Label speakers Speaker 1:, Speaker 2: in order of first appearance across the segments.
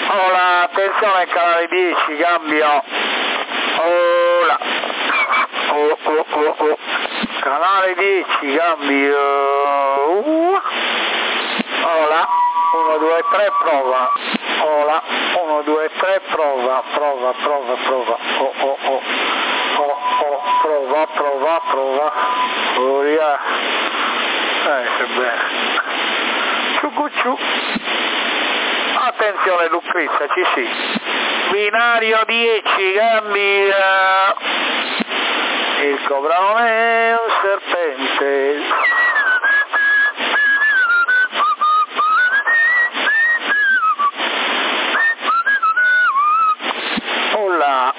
Speaker 1: Ora, attenzione, canale 10, cambio. Ora. Canale 10, cambio. Ora. 1, 2, 3, prova. Ora. 1, 2, 3, prova. Prova. Prova. Oria. Che bene. Ciucucciù. Attenzione Lucrezia, ci sì. Binario 10, cambia. Il cobra non è un serpente. Olla.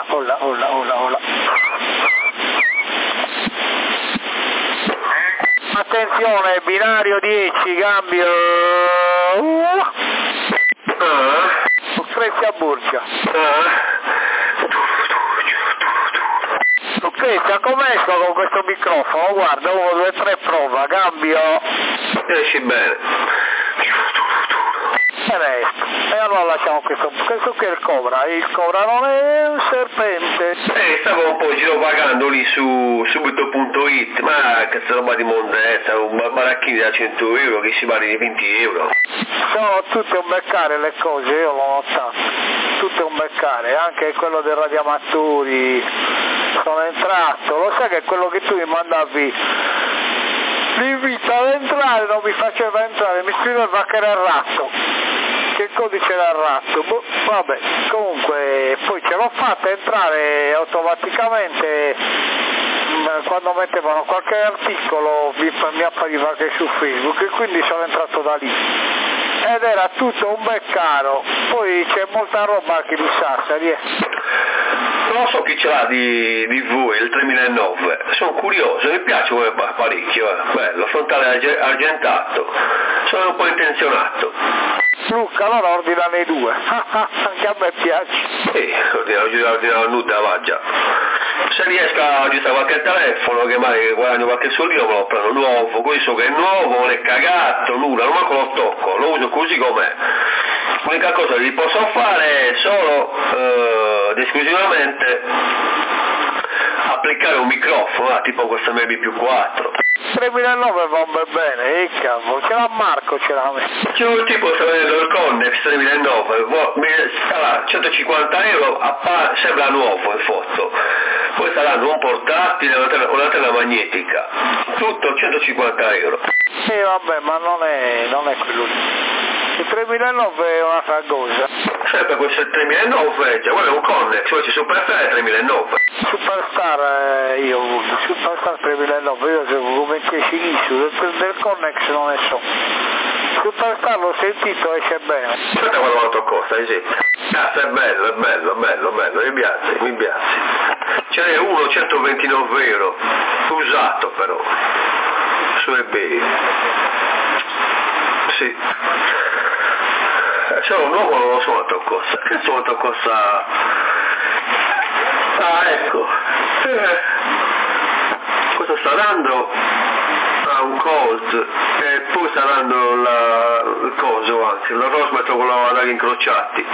Speaker 1: Attenzione, binario 10, cambio. Lucrezia Burgia. Lucrezia, come esco con questo microfono? Guarda, 1, 2, 3, prova, cambio.
Speaker 2: Esci bene.
Speaker 1: E allora lasciamo questo che è il cobra non è un serpente.
Speaker 2: Stavo un po' girovagando lì su subito.it, ma che roba di mondezza, un baracchino da 100 euro che si parli di 20 euro.
Speaker 1: Sono tutte un beccare le cose, io l'ho notato, tutte un beccare, anche quello dei radioamatori, sono entrato, lo sai che quello che tu mi mandavi l'invito ad entrare non mi faceva entrare, mi scriveva che era il ratto, che il codice era il ratto, vabbè, comunque poi ce l'ho fatta entrare automaticamente, quando mettevano qualche articolo mi appariva anche su Facebook e quindi sono entrato da lì ed era tutto un beccaro, poi c'è molta roba che di Sassari.
Speaker 2: Non so chi ce l'ha di voi, il 3009, sono curioso, mi piace parecchio, bello, frontale argentato, sono un po' intenzionato.
Speaker 1: Luca, allora ordinane 2, anche a me piace.
Speaker 2: Sì, ordinare nuda, va già. Se riesco a aggiustare qualche telefono, che magari guadagno qualche soldino, me lo prendo nuovo, questo che è nuovo, non è cagato, nulla, non manco lo tocco, lo uso così com'è. L'unica cosa che vi posso fare è solo ed esclusivamente applicare un microfono, tipo questo MB più 4.
Speaker 1: 3009 va bene, cavolo, ce l'ha Marco, ce l'ha messo.
Speaker 2: C'è un tipo sta vedendo il Connex 3009, sarà 150 euro, sembra nuovo in foto, poi saranno un portatile, un'antenna magnetica, tutto 150 euro.
Speaker 1: Vabbè, ma non è quello lì. Il 3009 è un'altra cosa.
Speaker 2: Sempre questo è il 3009, cioè quello è un Connex, poi c'è Superstar 3009.
Speaker 1: Superstar 3009, io se come del Connex non ne so. Superstar l'ho sentito e c'è bene.
Speaker 2: Aspetta quanto costa, esatto. Cazzo, è bello, mi piace. Ce n'è uno 129 euro, usato però, su eBay. Sì. C'è un nuovo, non lo so quanto costa. Che so quanto costa? Ah, ecco. Questo sta dando a un Colt e poi sta dando il coso anche, il rosmetro con la dagli incrociati.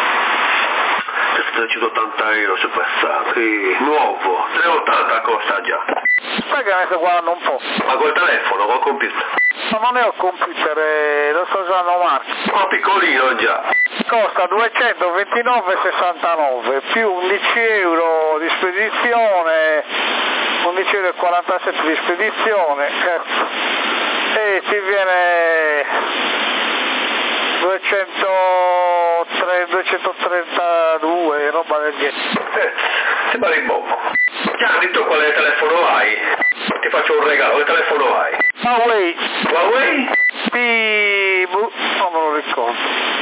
Speaker 2: 380 euro su passato, nuovo, 380 costa già.
Speaker 1: Sai che ne sto guardando un po'.
Speaker 2: Ma col telefono, col computer?
Speaker 1: Ma non è un computer, lo sto usando Marco.
Speaker 2: Ma piccolino già.
Speaker 1: Costa 229,69 più 11 euro di spedizione, 11,47 euro di spedizione, e ti viene 232, roba del genere.
Speaker 2: Sembra di poco. Gianni, tu quale telefono hai? Ti faccio un regalo, che telefono hai?
Speaker 1: Huawei? Non me lo ricordo.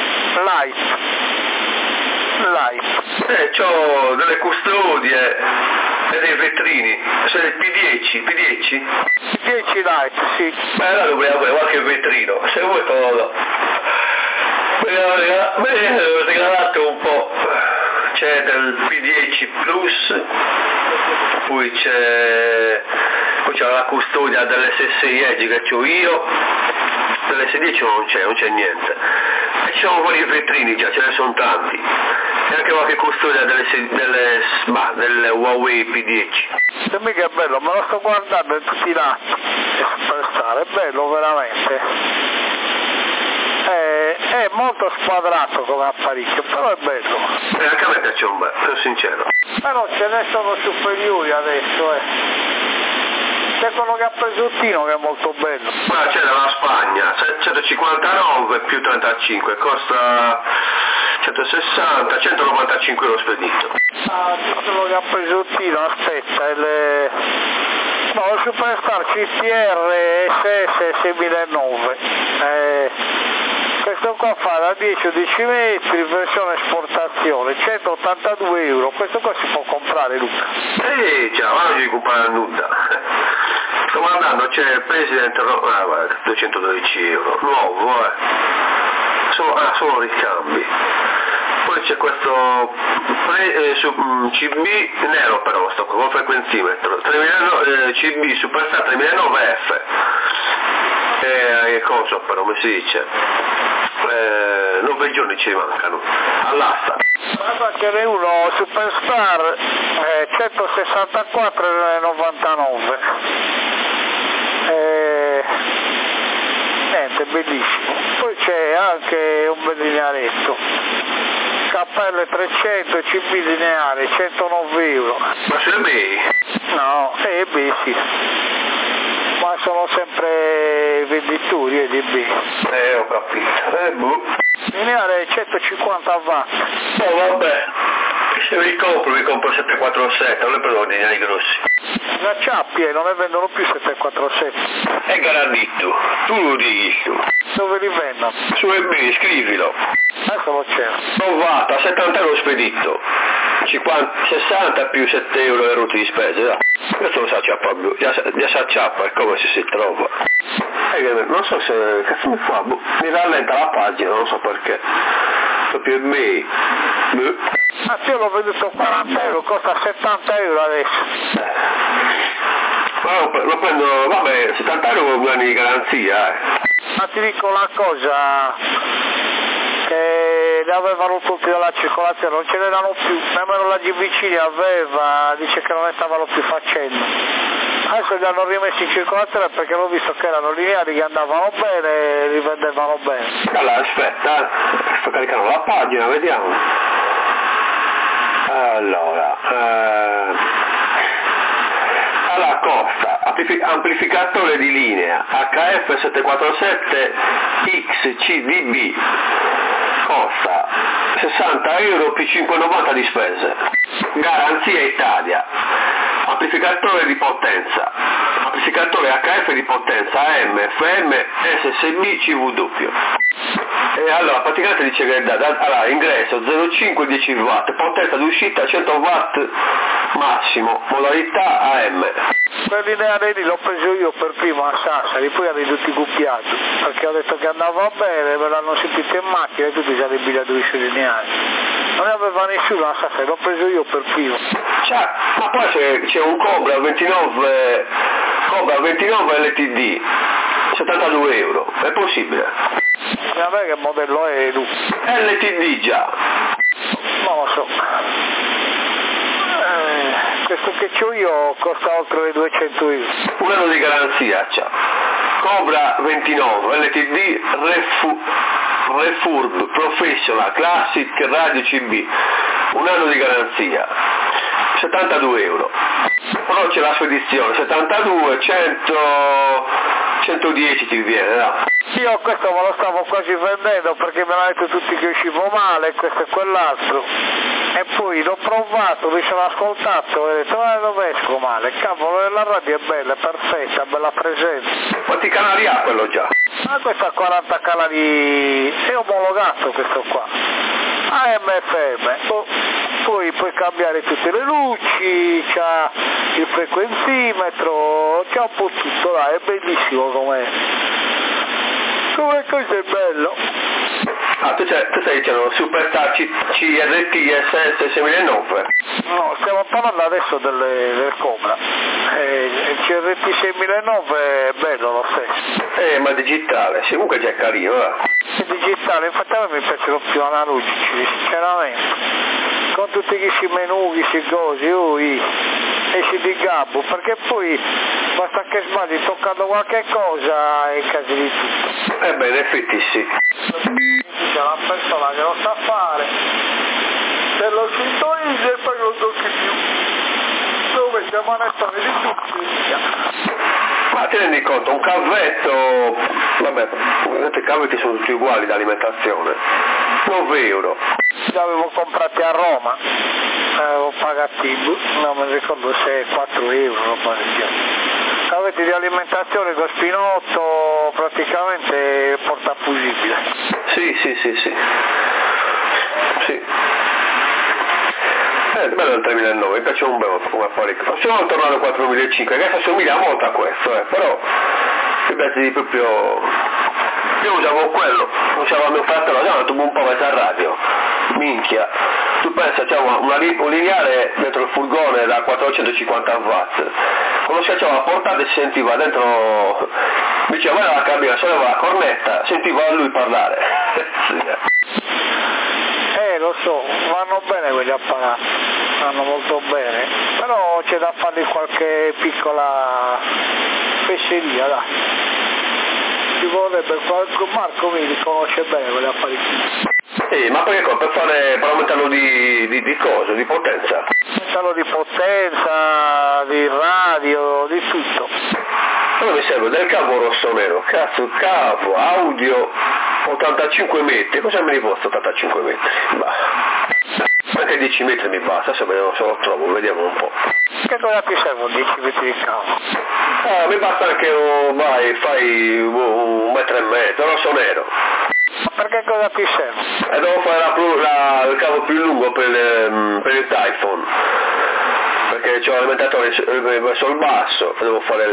Speaker 1: Light.
Speaker 2: C'ho delle custodie e dei vetrini, sono il P10?
Speaker 1: P10 Lite, sì.
Speaker 2: Allora dovrei avere qualche vetrino, se vuoi te lo do. Me ne ho regalato un po', c'è del P10 Plus, poi c'è la custodia dell'SSI Edge che c'ho io, delle S10 non c'è niente. E ci sono quelli vetrini già, ce ne sono tanti. E anche qualche custodia delle Huawei P10.
Speaker 1: Se mica è bello, me lo sto guardando in tutti i lati. È bello veramente. È molto squadrato come apparecchio, però è bello.
Speaker 2: Anche a me piace un bel, sono sincero.
Speaker 1: Però ce ne sono superiori adesso, C'è quello che ha preso il Tino che è molto bello.
Speaker 2: Ma c'è dalla Spagna, 159 più 35, costa 160, 195 euro spedito.
Speaker 1: Ah, quello che ha preso il Tino, aspetta, no, il Superstar CTR SS 6009. Questo qua fa da 10-11 metri, versione esportazione, 182 euro. Questo qua si può comprare, Luca.
Speaker 2: Già, vado di comprare a nuda. Sto guardando, c'è il President, guarda, 212 euro, nuovo, solo ricambi. Poi c'è questo CB nero però, sto con frequenzimetro, CB Superstar 3009F. Che cosa però, come si dice? 9 giorni ci mancano, all'asta.
Speaker 1: Guarda, ce n'è uno Superstar 164,99. Niente, bellissimo. Poi c'è anche un bel linearetto. KL 300 CB lineare, 109 euro.
Speaker 2: Ma su eBay?
Speaker 1: No, eBay sì. Ma sono sempre venditori di eBay.
Speaker 2: Ho capito.
Speaker 1: Lineare 150 watt.
Speaker 2: Oh vabbè, se mi compro 747, non le prendo lineari grossi.
Speaker 1: La Ciappie non ne vendono più 747.
Speaker 2: È garantito, tu lo dighi tu.
Speaker 1: Dove li vendono?
Speaker 2: Su eBay, scrivilo.
Speaker 1: Adesso lo c'è.
Speaker 2: Provata, 70 euro spedito. 60 più 7 euro di spese, dai. Questo lo sa Ciappa blu, già sa Ciappa, è come si trova. Non so se, cazzo mi fa, mi rallenta la pagina, non so perché. Proprio eBay.
Speaker 1: Io l'ho venduto 40 euro, costa 70 euro adesso.
Speaker 2: Lo prendo, vabbè, 70 euro con 2 anni di garanzia,
Speaker 1: Ma ti dico una cosa, che ne avevano tutti dalla circolazione, non ce n'erano più, nemmeno la GBC aveva, dice che non ne stavano più facendo. Adesso li hanno rimessi in circolazione perché l'ho visto che erano lineari che andavano bene e li vendevano bene.
Speaker 2: Allora aspetta, sto caricando la pagina, vediamo. Allora costa amplificatore di linea HF747 XCDB, costa 60 euro più 5,90 di spese, garanzia Italia, amplificatore di potenza, amplificatore HF di potenza AM, FM, SSB, CW. E allora praticamente dice che allora, ingresso 0,5 10 watt, potenza d'uscita 100 watt massimo, modalità AM.
Speaker 1: Quelli lineari l'ho preso io per primo a Sassari, poi hanno tutti cuppiati, perché ho detto che andava bene, me l'hanno sentito in macchina e tutti già bigliatori sui lineari. Non ne aveva nessuno a Sassari, l'ho preso io per primo.
Speaker 2: Ma poi c'è un Cobra 29 LTD, 72 euro, è possibile?
Speaker 1: A me che modello è lui?
Speaker 2: LTD già.
Speaker 1: Non lo so. Questo che c'ho io costa oltre le 200 euro.
Speaker 2: Un anno di garanzia c'ha. Cobra 29 LTD Refurb Professional Classic Radio CB. Un anno di garanzia. 72 euro. Però c'è la spedizione, 72, 110 ti viene, no?
Speaker 1: Io questo me lo stavo quasi vendendo perché me l'hanno detto tutti che uscivo male, questo e quell'altro. E poi l'ho provato, mi sono ascoltato e ho detto dove esco male, cavolo, la radio è bella, è perfetta, bella presenza.
Speaker 2: Quanti canali ha quello già?
Speaker 1: Ma questo ha 40 canali, è omologato questo qua. AM FM, poi puoi cambiare tutte le luci, c'ha il frequenzimetro, c'ha un po' tutto, dai, è bellissimo com'è. Come cosa è bello.
Speaker 2: Tu stai dicendo Superstar CRT SS 6009?
Speaker 1: No, stiamo parlando adesso del Cobra. Il CRT 6009 è bello lo stesso.
Speaker 2: Ma digitale, sì, comunque già è carino,
Speaker 1: È digitale, infatti a me mi piacciono più analogici, sinceramente. Con tutti questi menu, questi cosi, esci di gabbo, perché poi basta che sbagli toccando qualche cosa e casi di tutto.
Speaker 2: In effetti sì.
Speaker 1: C'è una persona che lo sa fare, se lo sintonizza e poi non tocchi più. Dove c'è manettone di tutti e via.
Speaker 2: Ma ti rendi conto, un cavetto, vabbè, i cavetti sono tutti uguali d'alimentazione, 9 euro.
Speaker 1: Li avevo comprati a Roma, avevo pagati, non mi ricordo se 4 euro, roba del genere. Cavetti di alimentazione con spinotto, praticamente portafusibile.
Speaker 2: Sì. Bello il 3009, mi piace un bel come apparecchio. Possiamo tornare al 4005, che assomiglia molto a questo, però mi piace proprio. Io usavo quello, usavo mio fratello, abbiamo tubo un po' mezzo a radio. Minchia, tu pensa, c'è un lineare dentro il furgone da 450 watt. Quando schiacciava la portata si sentiva dentro, mi diceva vai nella cabina, solleva la cornetta, sentiva lui parlare.
Speaker 1: Lo so, vanno bene quelli apparati, vanno molto bene, però c'è da fare qualche piccola fesseria, dai. Ci vorrebbe qualche, Marco mi riconosce bene quegli apparecchi.
Speaker 2: Ma perché per aumentarlo di cosa, di potenza?
Speaker 1: Aumentarlo di potenza, di radio, di tutto.
Speaker 2: Allora mi serve del cavo rosso nero, cazzo, cavo, audio, 85 metri, cosa me ne costa 85 metri? Anche 10 metri mi basta, se lo trovo, vediamo un po'.
Speaker 1: Che cosa ti servono 10 metri di cavo?
Speaker 2: Mi basta anche, fai 1,5 metri, rosso nero.
Speaker 1: Ma perché cosa ti serve?
Speaker 2: Devo fare il cavo più lungo per il Typhoon, perché c'ho l'alimentatore verso il basso, devo fare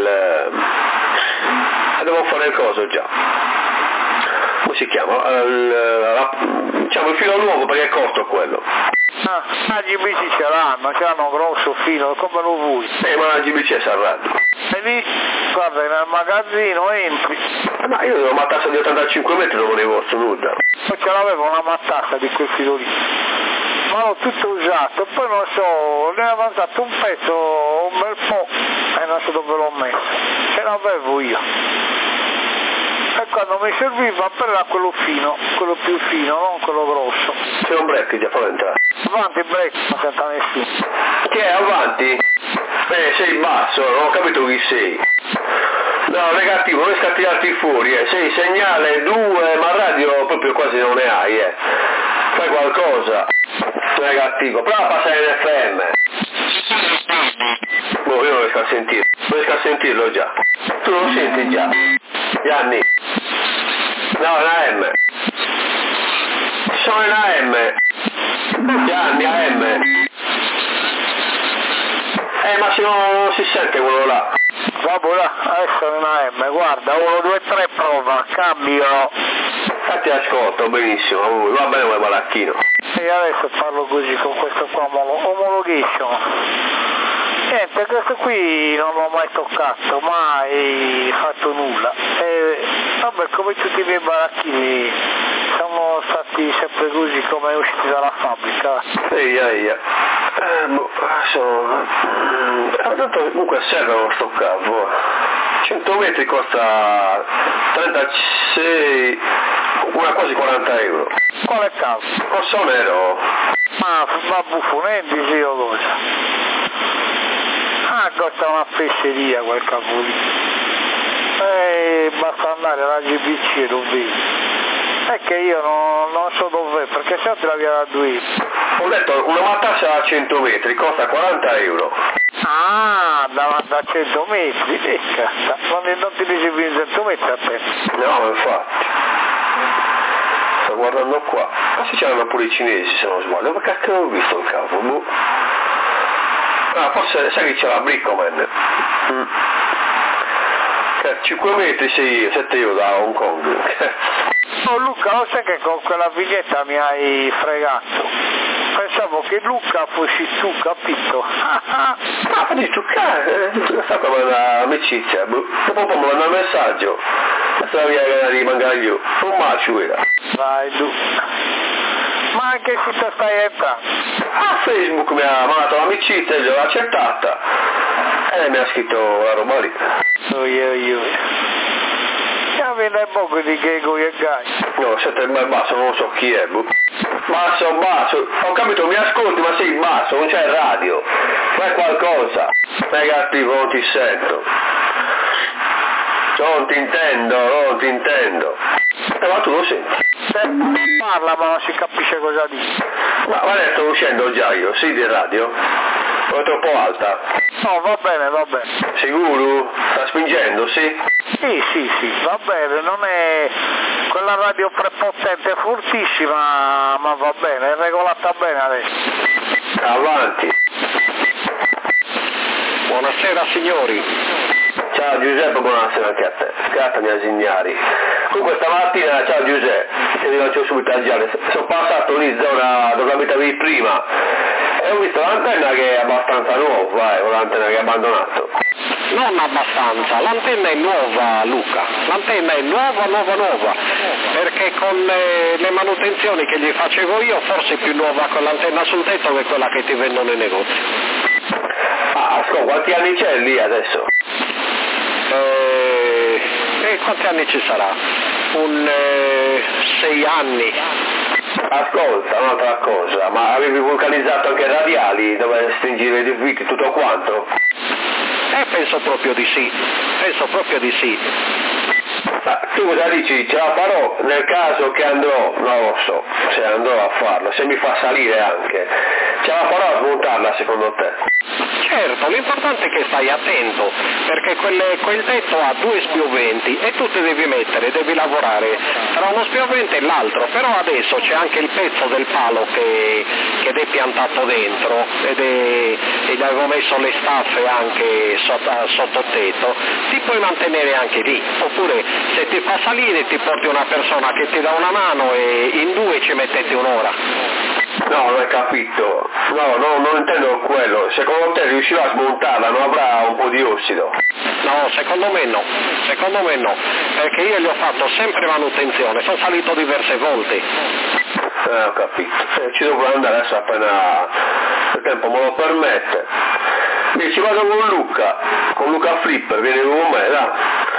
Speaker 2: il coso già. Come si chiama? Diciamo il filo nuovo, perché è corto quello.
Speaker 1: La GBC ce l'hanno grosso filo, come lo vuoi?
Speaker 2: Ma la GBC è Sarradio.
Speaker 1: E lì, guarda, nel magazzino entri.
Speaker 2: Ma io avevo una matassa di 85 metri, non volevo posso nulla.
Speaker 1: Poi ce l'avevo una matassa di quel filo lì. Ma l'ho tutto usato, poi non so, ne è avanzato un pezzo, un bel po', e non so dove l'ho messo. Ce l'avevo io. E quando mi serviva per là quello fino, quello più fino, non quello grosso.
Speaker 2: C'è un break già, fa entrare.
Speaker 1: Avanti break, non senta nessuno.
Speaker 2: Che è avanti? Sei basso, non ho capito chi sei. No, negativo, non riesco a tirarti fuori, sei segnale 2, ma radio proprio quasi non ne hai, Fai qualcosa. Negativo, prova a passare in FM. Io non riesco a sentirlo già. Tu lo senti già? Gianni? No, è una M. Sono in AM. Gianni, AM. Ma se non si sente quello là.
Speaker 1: Vabbè, adesso è una M, guarda, 1, 2, 3, prova, cambio.
Speaker 2: Ti ascolto benissimo, va bene quel malacchino.
Speaker 1: E adesso parlo così con questo qua omologation. Niente, questo qui non l'ho mai toccato, mai fatto nulla. E vabbè, come tutti i miei baracchini sono stati sempre così come usciti dalla fabbrica.
Speaker 2: Comunque serve uno sto cavo. 100 metri costa 36, quasi 40 euro.
Speaker 1: Quale cavo?
Speaker 2: Rosso nero.
Speaker 1: Ma buffonetti sì o cosa? Costa una fesseria quel cavo lì. Basta andare alla GBC e lo vedi. È che io non so dov'è, perché se no te la via da 2.
Speaker 2: Ho detto una matassa a 100 metri, costa 40 euro.
Speaker 1: Da 100 metri, cazzo, non ti dici più 100 metri a te?
Speaker 2: No, infatti. Sto guardando qua. Ma se c'erano pure i cinesi, se non sbaglio, perché cacchio non ho visto il cavo, forse sai che c'è la Brickoman. 5 metri 7 euro da Hong Kong.
Speaker 1: Oh Luca, lo sai che con quella vignetta mi hai fregato? pensavo che Luca fossi tu, capito?
Speaker 2: Ma di giocare, sta come un'amicizia, dopo mi manda un messaggio, questa via che di mangiare io, un macio era.
Speaker 1: Vai tu. Ma anche se ti stai entrando?
Speaker 2: A Facebook mi ha mandato l'amicizia e l'ho accettata e mi ha scritto la roba lì.
Speaker 1: Ya viene poco di che e gai.
Speaker 2: No, siete il basso, non so chi è. Basso, ho capito, mi ascolti, ma sei basso, non c'è il radio. Fai qualcosa. Negativo, non ti sento. Non ti intendo. Ma tu lo senti.
Speaker 1: Parla ma non si capisce cosa dici.
Speaker 2: Ma guarda, sto uscendo già io, sì di radio? O è troppo alta?
Speaker 1: No, va bene.
Speaker 2: Sicuro? Sta spingendo, sì?
Speaker 1: Sì, va bene, non è quella radio prepotente fortissima, ma va bene, è regolata bene adesso.
Speaker 2: Avanti.
Speaker 3: Buonasera signori.
Speaker 2: Ciao Giuseppe, buonasera anche a te. Scattami a Signari. Comunque stamattina, ciao Giuseppe, ti faccio subito a Gianni. Sono passato lì in zona dove abitavi prima e ho visto l'antenna che è abbastanza nuova, l'antenna che è abbandonato.
Speaker 3: Non abbastanza, l'antenna è nuova Luca, l'antenna è nuova, perché con le manutenzioni che gli facevo io forse è più nuova quell'antenna sul tetto che quella che ti vendono nei negozi.
Speaker 2: Ah, ascolta, quanti anni c'è lì adesso?
Speaker 3: Quanti anni ci sarà? 6 anni.
Speaker 2: Ascolta, un'altra cosa, ma avevi vulcanizzato anche radiali dove stringere i viti tutto quanto?
Speaker 3: Penso proprio di sì.
Speaker 2: Ma tu cosa dici? Ce la farò nel caso che andrò, non lo so, se andrò a farlo, se mi fa salire anche, ce la farò a smontarla secondo te?
Speaker 3: Certo, l'importante è che stai attento, perché quel tetto ha 2 spioventi e tu ti devi lavorare tra uno spiovente e l'altro, però adesso c'è anche il pezzo del palo che è piantato dentro e gli avevo messo le staffe anche sotto tetto, ti puoi mantenere anche lì, oppure se ti fa salire ti porti una persona che ti dà una mano e in 2 ci mettete un'ora.
Speaker 2: No, non hai capito. No, non intendo quello. Secondo te riuscirò a smontarla, non avrà un po' di ossido?
Speaker 3: No, secondo me no, perché io gli ho fatto sempre manutenzione, sono salito diverse volte.
Speaker 2: Ho capito. Ci dovrò andare adesso appena il tempo me lo permette. E ci vado con Luca Flipper, vieni con me, là.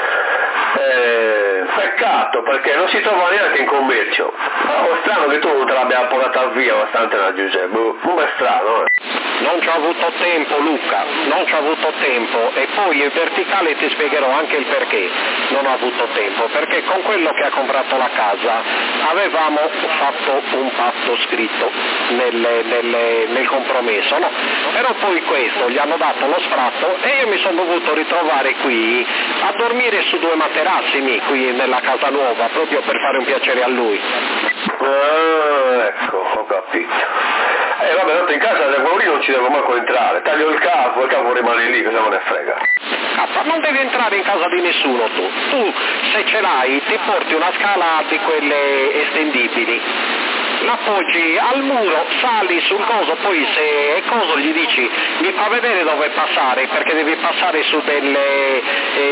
Speaker 2: Peccato perché non si trova neanche in commercio. È strano che tu non te l'abbia portata via bastante la Giuseppe, non è strano,
Speaker 3: Non ci ho avuto tempo Luca, e poi in verticale ti spiegherò anche il perché non ho avuto tempo, perché con quello che ha comprato la casa avevamo fatto un patto scritto nel compromesso, no? Però poi questo gli hanno dato lo sfratto e io mi sono dovuto ritrovare qui a dormire su 2 materassimi qui nella casa nuova, proprio per fare un piacere a lui.
Speaker 2: Ecco, ho capito. Vabbè, tanto in casa da quello lì non ci devo manco entrare, taglio il capo rimane lì, cosa me ne frega.
Speaker 3: Non devi entrare in casa di nessuno tu se ce l'hai ti porti una scala di quelle estendibili, l'appoggi al muro, sali sul coso, poi se è coso gli dici mi fa vedere dove passare, perché devi passare su delle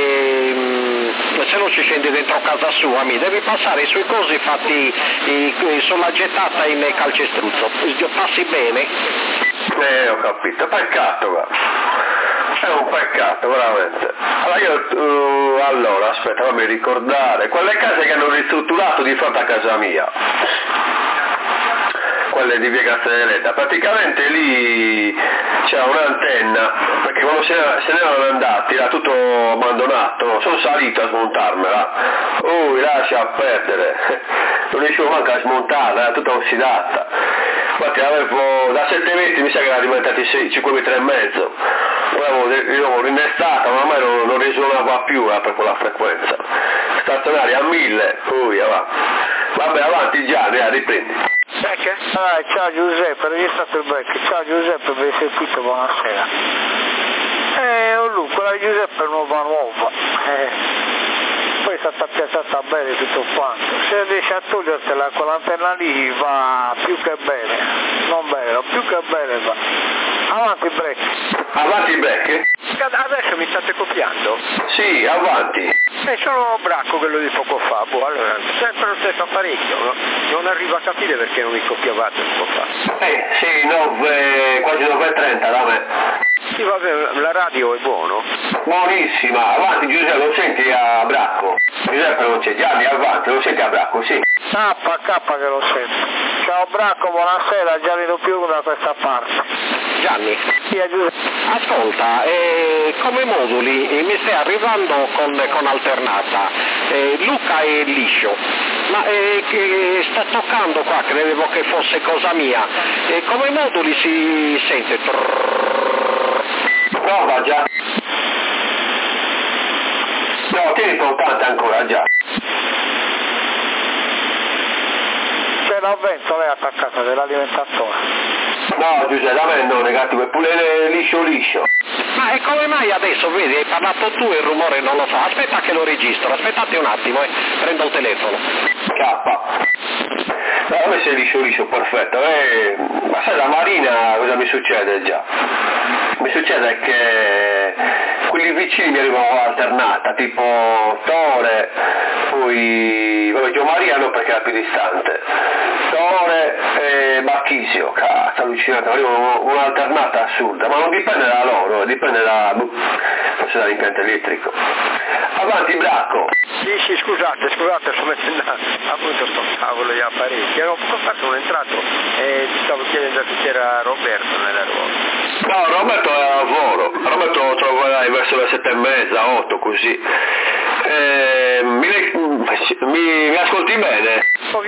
Speaker 3: se non ci scendi dentro casa sua, devi passare sui cosi fatti sulla gettata in calcestruzzo, passi bene?
Speaker 2: Ho capito, peccato, guarda. È un peccato, veramente. Allora, aspetta, fammi ricordare, quelle case che hanno ristrutturato di fronte a casa mia, quelle di via Castelletta, praticamente lì c'era un'antenna, perché quando se ne erano andati era tutto abbandonato, sono salito a smontarmela, lascia perdere, non riuscivo manco a smontarla, era tutta ossidata, infatti avevo da 7 mi sa che era diventati 5,5 metri, l'avevo rinnestata, ma ormai non risuonava più per quella frequenza, stazionaria a 1000, vabbè avanti Gianni, riprendi.
Speaker 1: Ciao Giuseppe, registrato il break. Ciao Giuseppe, ben sentito, buonasera. Luca, la Giuseppe è nuova. Poi presa, sta piazzata bene tutto quanto. Se riesci a togliertela quell'antenna lì va più che bene, non vero, più che bene va. Avanti break.
Speaker 2: Avanti break?
Speaker 3: Adesso mi state copiando?
Speaker 2: Sì, avanti.
Speaker 3: Sono Bracco, quello di poco fa, allora, sempre lo stesso apparecchio, no? Non arrivo a capire perché non mi copiavate poco fa.
Speaker 2: Sì, quasi 9:30 da me.
Speaker 3: Sì, vabbè, la radio è buono.
Speaker 2: Buonissima, avanti Giuseppe, lo senti a Bracco? Giuseppe non c'è, Gianni avanti, lo senti a Bracco, sì.
Speaker 1: K che lo sento. Ciao Bracco, buonasera, Gianni Dopiù da questa parte.
Speaker 3: Gianni,
Speaker 1: Giuseppe.
Speaker 3: ascolta, come moduli mi stai arrivando con alternata, Luca è liscio, ma sto toccando qua, credevo che fosse cosa mia, come moduli si sente?
Speaker 2: Prova già. No, tieni portante ancora già.
Speaker 1: C'è l'avvento, lei è attaccata dell'alimentatore.
Speaker 2: No Giuseppe, da me no, negativo, è pure liscio.
Speaker 3: Ma e come mai adesso, vedi, hai parlato tu e il rumore non lo so, aspetta che lo registro, aspettate un attimo, prendo il telefono.
Speaker 2: A me sei liscio, perfetto, ma sai la Marina cosa mi succede già? Mi succede che quelli vicini mi arrivano alternata, tipo Tore, poi Gio Maria no perché era più distante, Tore e Marchisio, cazzo allucinato, arrivano un'alternata assurda, ma non dipende da loro, dipende forse dall'impianto elettrico. Avanti Bracco.
Speaker 3: Sì, scusate, sto mettendo appunto sto cavolo di apparecchi, ero poco fa sono entrato e ti stavo chiedendo se c'era Roberto nella ruota.
Speaker 2: No, Roberto è a lavoro, Roberto lo troverai verso le 7:30, 8 così. Mi ascolti bene?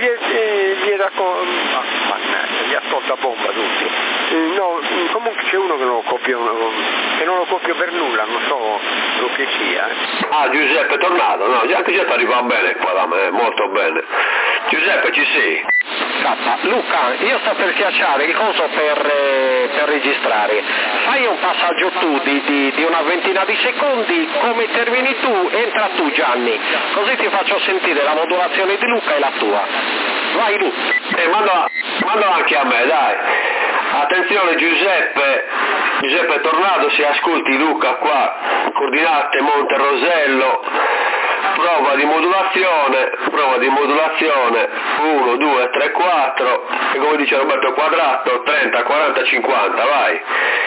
Speaker 3: Vi ascolta a bomba tutti. No, comunque c'è uno che non lo copio per nulla, non so lo che sia.
Speaker 2: Ah, Giuseppe è tornato? No, anche Giuseppe arriva bene qua da me, molto bene. Giuseppe ci sei?
Speaker 3: Luca, io sto per schiacciare il coso per registrare. Fai un passaggio tu di una ventina di secondi, come termini tu, entra tu Gianni, così ti faccio sentire la modulazione di Luca e la tua. Vai Lu.
Speaker 2: Manda anche a me, dai. Attenzione Giuseppe è tornato, si ascolti Luca qua, coordinate Monte Rosello. Prova di modulazione, 1, 2, 3, 4, e come dice Roberto Quadrato, 30, 40, 50, vai.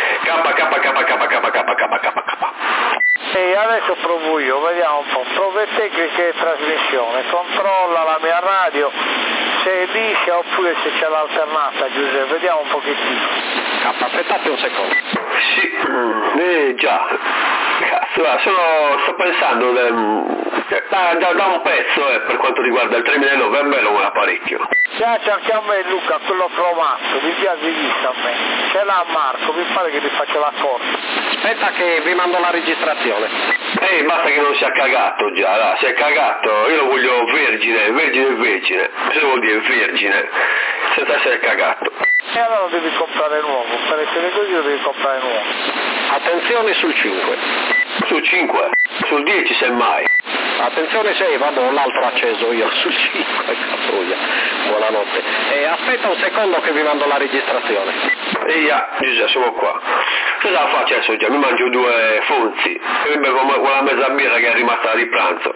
Speaker 2: K.
Speaker 1: E adesso provo io, vediamo un po', prove tecniche e trasmissione, controlla la mia radio, se è liscia oppure se c'è l'alternata Giuseppe, vediamo un pochettino.
Speaker 3: Aspettate un secondo.
Speaker 2: Sì, già. Cazzo, sto pensando da un pezzo per quanto riguarda il termine novembre non è parecchio.
Speaker 1: Piace anche a me Luca, quello cromato, mi piace visto a me. Ce l'ha Marco, mi pare che ti faccio l'accordo.
Speaker 3: Aspetta che vi mando la registrazione.
Speaker 2: Basta che non sia cagato già, là, si è cagato, io lo voglio vergine. Cosa vuol dire vergine? Senza essere cagato.
Speaker 1: E allora devi comprare nuovo, per essere così lo devi comprare nuovo.
Speaker 3: Attenzione sul 5.
Speaker 2: Sul 5, sul 10 semmai.
Speaker 3: Attenzione 6, vabbè, l'altro acceso io sul 5, cappuglia. Buonanotte. Aspetta un secondo che vi mando la registrazione.
Speaker 2: Giuseppe, sono qua. Cosa faccio adesso già? Mi mangio 2 fonzi e mi bevo quella mezza birra che è rimasta di pranzo.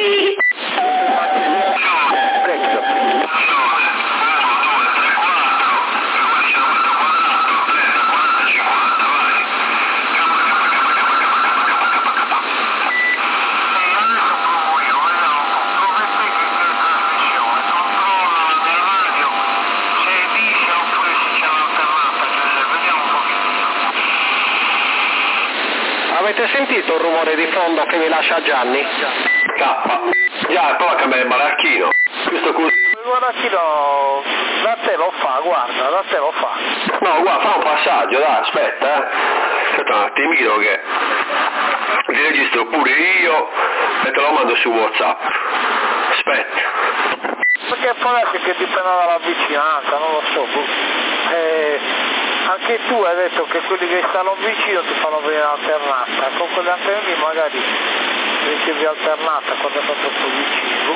Speaker 3: Avete sentito il rumore di fondo che vi lascia Gianni?
Speaker 2: Già, prova a cambiare il baracchino. Questo qui.
Speaker 1: Il baracchino da te lo fa, guarda, da te lo fa.
Speaker 2: No, guarda, fa un passaggio, dai, aspetta, Aspetta un attimino che ti registro pure io e te lo mando su WhatsApp. Aspetta.
Speaker 1: Perché può essere che dipende dalla vicinanza, non lo so. Anche tu hai detto che quelli che stanno vicino ti fanno venire l'alternata, con quelle antenne lì magari ricevi alternata quando fa troppo vicino.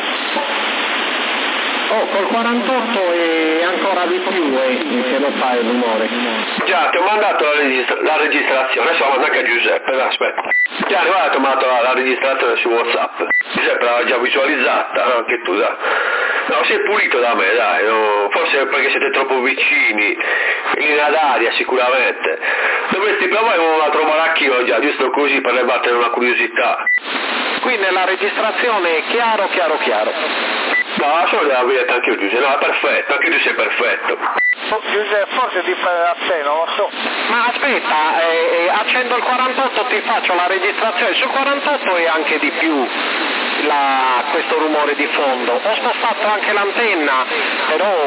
Speaker 3: Oh, col 48 è ancora di più che non fa il rumore.
Speaker 2: Già, ti ho mandato la registrazione, adesso la mando anche a Giuseppe, aspetta. Già, guarda, ti ho mandato la registrazione su WhatsApp. Giuseppe l'aveva già visualizzata, anche tu, dai. No, sei pulito da me, dai, no. Forse perché siete troppo vicini, in linea d'aria sicuramente. Dovresti provare un altro maracchino già, giusto così per levartene una curiosità.
Speaker 3: Qui nella registrazione è chiaro.
Speaker 2: No, solo della vedere anche io Giuseppe, no, è perfetto, anche tu sei perfetto.
Speaker 1: Oh, Giuseppe, forse dipende da te, non lo so.
Speaker 3: Ma aspetta, accendo il 48, ti faccio la registrazione, sul 48 e anche di più questo rumore di fondo. Ho spostato anche l'antenna, però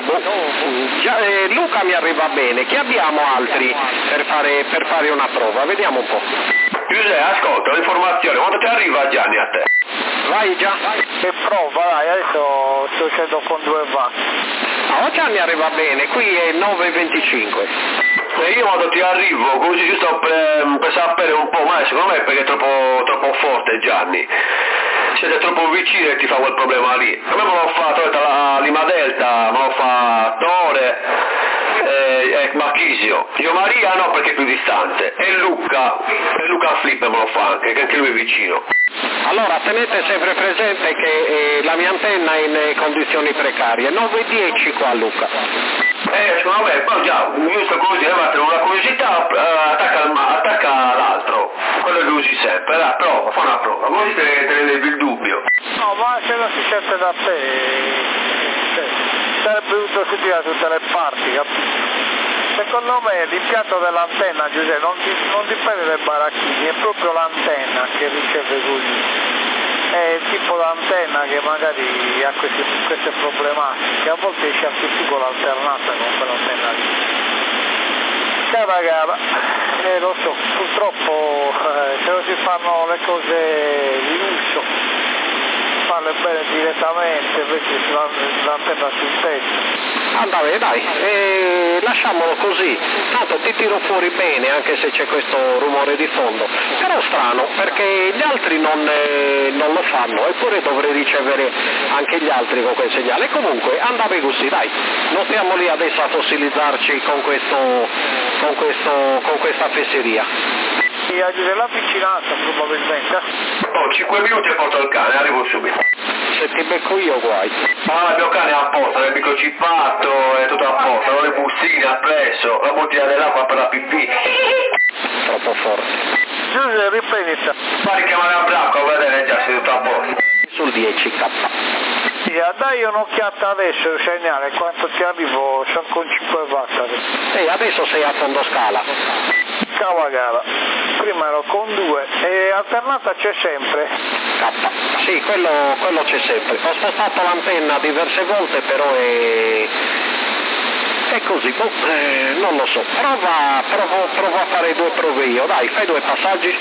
Speaker 3: Luca mi arriva bene. Chi abbiamo altri per fare una prova? Vediamo un po'.
Speaker 2: Giuseppe, ascolta, l'informazione, quando ti arriva Gianni a te?
Speaker 3: Vai già.
Speaker 1: Che prova, dai, adesso sto uscendo con 2 watt.
Speaker 3: Ah, Gianni arriva bene, qui è 9,25.
Speaker 2: E io quando ti arrivo, così giusto per sapere un po', ma secondo me è perché è troppo forte Gianni. Siete troppo vicini e ti fa quel problema lì. A me me l'ho fatto la Lima Delta, me l'ho fatto Tore e Marchisio. Io Maria no perché è più distante. E Luca Flip me lo fa anche, che anche lui è vicino.
Speaker 3: Allora tenete sempre presente che la mia antenna è in condizioni precarie, 9,10 qua Luca.
Speaker 2: Secondo me, poi già, giusto così, levate una curiosità, attacca l'altro, quello che usi sempre, dai, prova, fa una prova, così te ne levi il dubbio.
Speaker 1: No, ma se non si sente da te, sarebbe dovuto sentire da tutte le parti, capito? Secondo me l'impianto dell'antenna, Giuseppe, non dipende dai baracchini, è proprio l'antenna che riceve così. È il tipo d'antenna che magari ha queste problematiche, a volte esce anche più con l'alternata con quell'antenna lì. Cara, lo so, purtroppo se non si fanno le cose di lusso, farle bene direttamente, invece l'antenna sul tetto.
Speaker 3: Vabbè dai, lasciamolo così, tanto ti tiro fuori bene anche se c'è questo rumore di fondo, però strano perché gli altri non lo fanno, eppure dovrei ricevere anche gli altri con quel segnale. Comunque andava così, dai, non stiamo lì adesso a fossilizzarci con questa fesseria.
Speaker 1: Sì, la vicinanza probabilmente.
Speaker 2: 5 minuti e porto il cane, arrivo subito.
Speaker 3: Se ti becco io guai.
Speaker 2: Ah, il mio cane è a posto, è microchippato, è tutto a posto, non le bustine appresso, la bottiglia dell'acqua per la pipì.
Speaker 3: Troppo forte.
Speaker 1: Giuseppe, riprendita.
Speaker 2: Fai chiamare a Bracco, a vedere già se è tutto a posto.
Speaker 3: Sul 10k.
Speaker 1: Sì, dai un'occhiata adesso il segnale, quanto ti arrivo, sono con 5 watt adesso.
Speaker 3: Adesso sei a fondo scala.
Speaker 1: Cavagara, prima ero con 2 e alternata c'è sempre.
Speaker 3: K, sì, quello c'è sempre. Ho spostato l'antenna diverse volte, però è così, non lo so. Provo a fare 2 prove io, dai, fai 2 passaggi.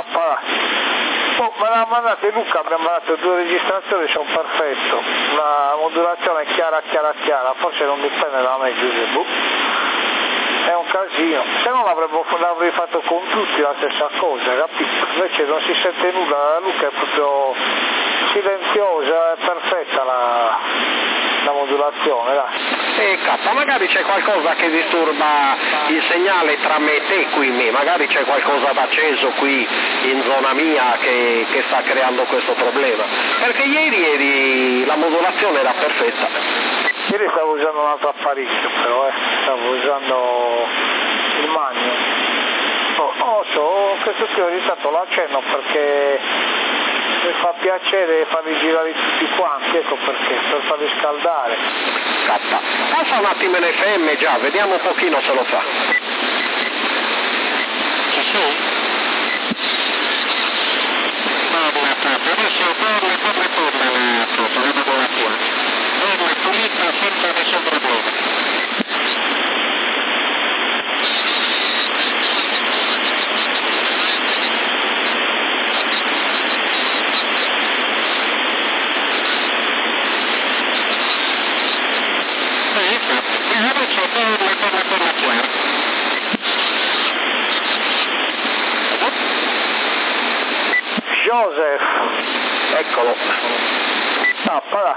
Speaker 1: Me l'ha mandato Luca, abbiamo mandato 2 registrazioni, sono perfetto. La modulazione è chiara, forse non dipende da me, Giuseppe. È un casino, se no l'avrei fatto con tutti la stessa cosa, capito? Invece non si sente nulla, la Luca è proprio silenziosa, è perfetta la modulazione, dai.
Speaker 3: K, magari c'è qualcosa che disturba il segnale tra me e te qui, magari c'è qualcosa d'acceso qui in zona mia che sta creando questo problema, perché ieri la modulazione era perfetta.
Speaker 1: Ieri stavo usando un altro apparecchio però, stavo usando il Magnum. Non so, questo qui ogni tanto lo accenno perché mi fa piacere farli girare tutti quanti, ecco perché, per farli scaldare.
Speaker 3: Passa un attimo in FM già, vediamo un pochino se lo fa.
Speaker 1: Ci sei? Adesso torna la tua. Pulita senza nessun problema. Joseph.
Speaker 3: Eccolo.
Speaker 1: Tappa, dai.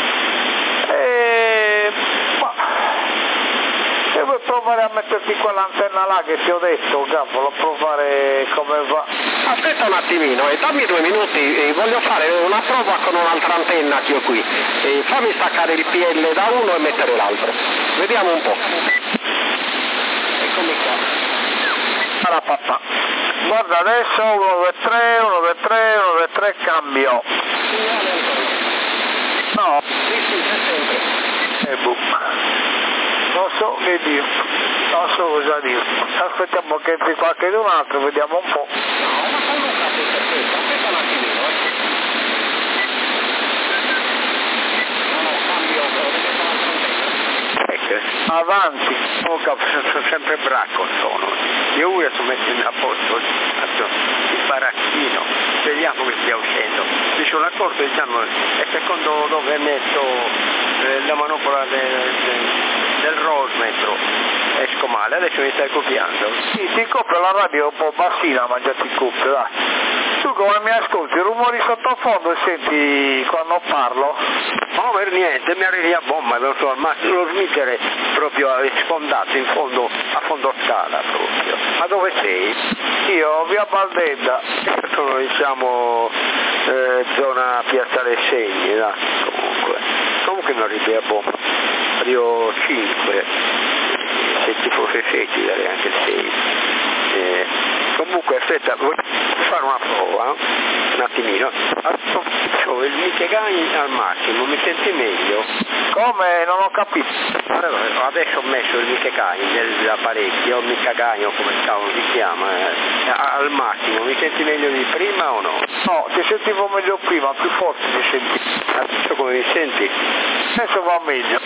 Speaker 1: E vuoi provare a metterti quell'antenna là che ti ho detto, cavolo, provare come va.
Speaker 3: Aspetta un attimino e dammi 2 minuti, voglio fare una prova con un'altra antenna che ho qui. Fammi staccare il PL da uno e mettere l'altro. Vediamo un po'. Eccomi qua.
Speaker 1: Allora, papà. Guarda adesso 1, 2, 3, 1, 2, 3, 1, 2, 3, cambio. No.
Speaker 3: Sì, c'è sempre.
Speaker 1: Boh. Non so che dire, non so cosa dire. Aspettiamo che entri qualche d'un altro, vediamo un po'.
Speaker 3: No, ma con Luca sei perfetto, aspetta un attimino. No, cambio,
Speaker 1: avanti.
Speaker 4: Sono sempre bracco, io ora sto mettendo a posto il baracchino, speriamo che stia uscendo. Mi sono accorto, diciamo, è secondo dove metto la manopola del rosmetro, esco male, adesso mi stai copiando.
Speaker 1: Sì, ti copio la radio un po' bassina, ma già ti copio, dai. Tu come mi ascolti, i rumori sottofondo e senti quando parlo?
Speaker 4: No, per niente, mi arrivi a bomba, lo so, al massimo lo smettere proprio sfondato in fondo, a fondo scala proprio. Ma dove sei?
Speaker 1: Io, via Baldenda.
Speaker 4: Sono, diciamo, zona Piazzale Segni, là, comunque mi arrivi a bomba. Io 5, se ti fosse 6 ti darei anche 6. Comunque aspetta, voglio fare una prova, un attimino. Ho il Michegai al massimo, mi senti meglio?
Speaker 1: Come? Non ho capito.
Speaker 4: Adesso ho messo il Michegai nell'apparecchio, il Michegai o come cavolo si chiama, al massimo, mi senti meglio di prima o no?
Speaker 1: No, ti sentivo meglio prima, più forte ti senti.
Speaker 4: Adesso come mi senti?
Speaker 1: Adesso va meglio.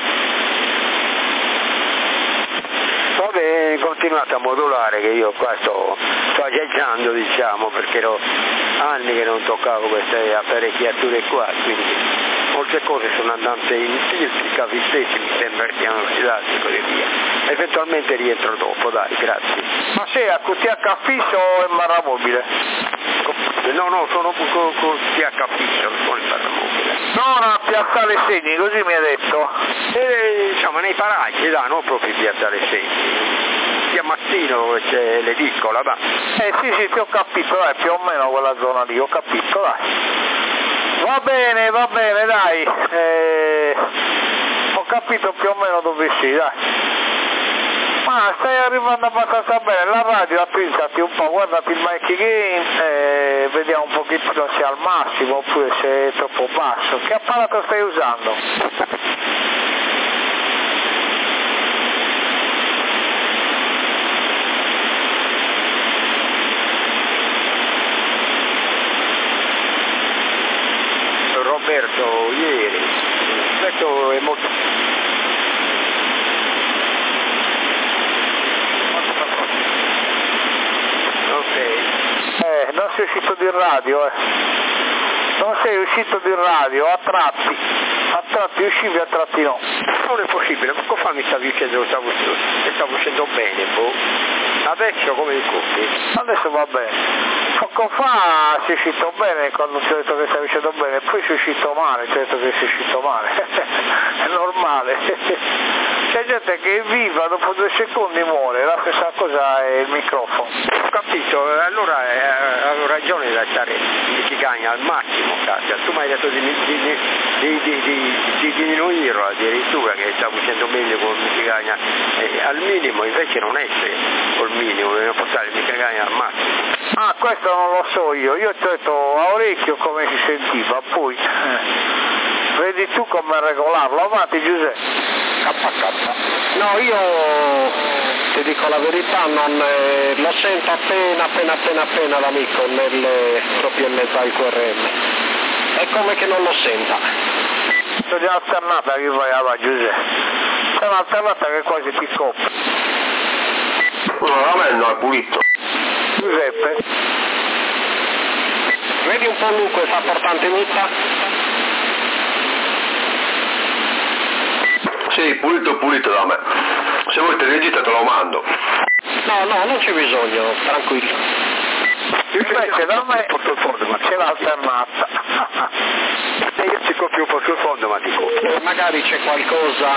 Speaker 4: Va bene, continuate a modulare che io qua sto aggeggiando, diciamo, perché ero anni che non toccavo queste apparecchiature qua, quindi molte cose sono andate in tilt, capi stessi mi sembra che siano oscillati e così via. Eventualmente rientro dopo, dai, grazie.
Speaker 1: Ma sei a QTH fisso o in barra mobile?
Speaker 4: No, sono con TH fisso, con il barra mobile.
Speaker 1: Non a Piazzale Segni, così mi hai detto?
Speaker 4: Diciamo nei paraggi, dai, non proprio Piazzale Segni. Chiamazzino c'è l'edicola, va.
Speaker 1: Sì, ti ho capito, dai, più o meno quella zona lì, ho capito, dai. Va bene, dai. Ho capito più o meno dove sei, dai. Ma stai arrivando abbastanza bene, la radio attrezzati un po', guardati il mic gain, vediamo un pochettino se è al massimo oppure se è troppo basso. Che apparato stai usando?
Speaker 4: Roberto, ieri, questo è molto...
Speaker 1: Non sei uscito di radio, Non sei uscito di radio, a tratti uscivi, a tratti no.
Speaker 4: Non è possibile, poco fa mi stavi dicendo che stavo uscendo bene, boh. Adesso come i coppi?
Speaker 1: Adesso va bene. Poco fa sei uscito bene quando ti ho detto che stai uscendo bene, poi sei uscito male, ti ho detto che sei uscito male. È normale. C'è gente che è viva, dopo 2 secondi muore, la stessa cosa è il microfono.
Speaker 4: Ho capito, allora avevo ragione di lasciare il Michegai al massimo, Katia. Tu mi hai detto di diminuirlo addirittura, che stavo uscendo meglio con il Michegai al minimo, invece non è col minimo, devo portare il Michegai al massimo.
Speaker 1: Ah, questo non lo so io ti ho detto a orecchio come si sentiva, poi vedi tu come regolarlo, avanti Giuseppe.
Speaker 3: No, io ti dico la verità, non lo sento appena l'amico proprio in mezzo al QRM. È come che non lo senta.
Speaker 1: C'è un'alternata che vai avanti Giuseppe. C'è un'alternata che quasi ti copre.
Speaker 2: No, a me no, è pulito.
Speaker 1: Giuseppe.
Speaker 3: Vedi un po' Luca, sta portante mutta?
Speaker 2: Sì, pulito da me. Se vuoi te regista te lo mando.
Speaker 3: No, non c'è bisogno, tranquillo.
Speaker 1: invece da me c'è l'alternata.
Speaker 4: Se io ci copio un po' sul fondo, ma ti copio.
Speaker 3: Magari c'è qualcosa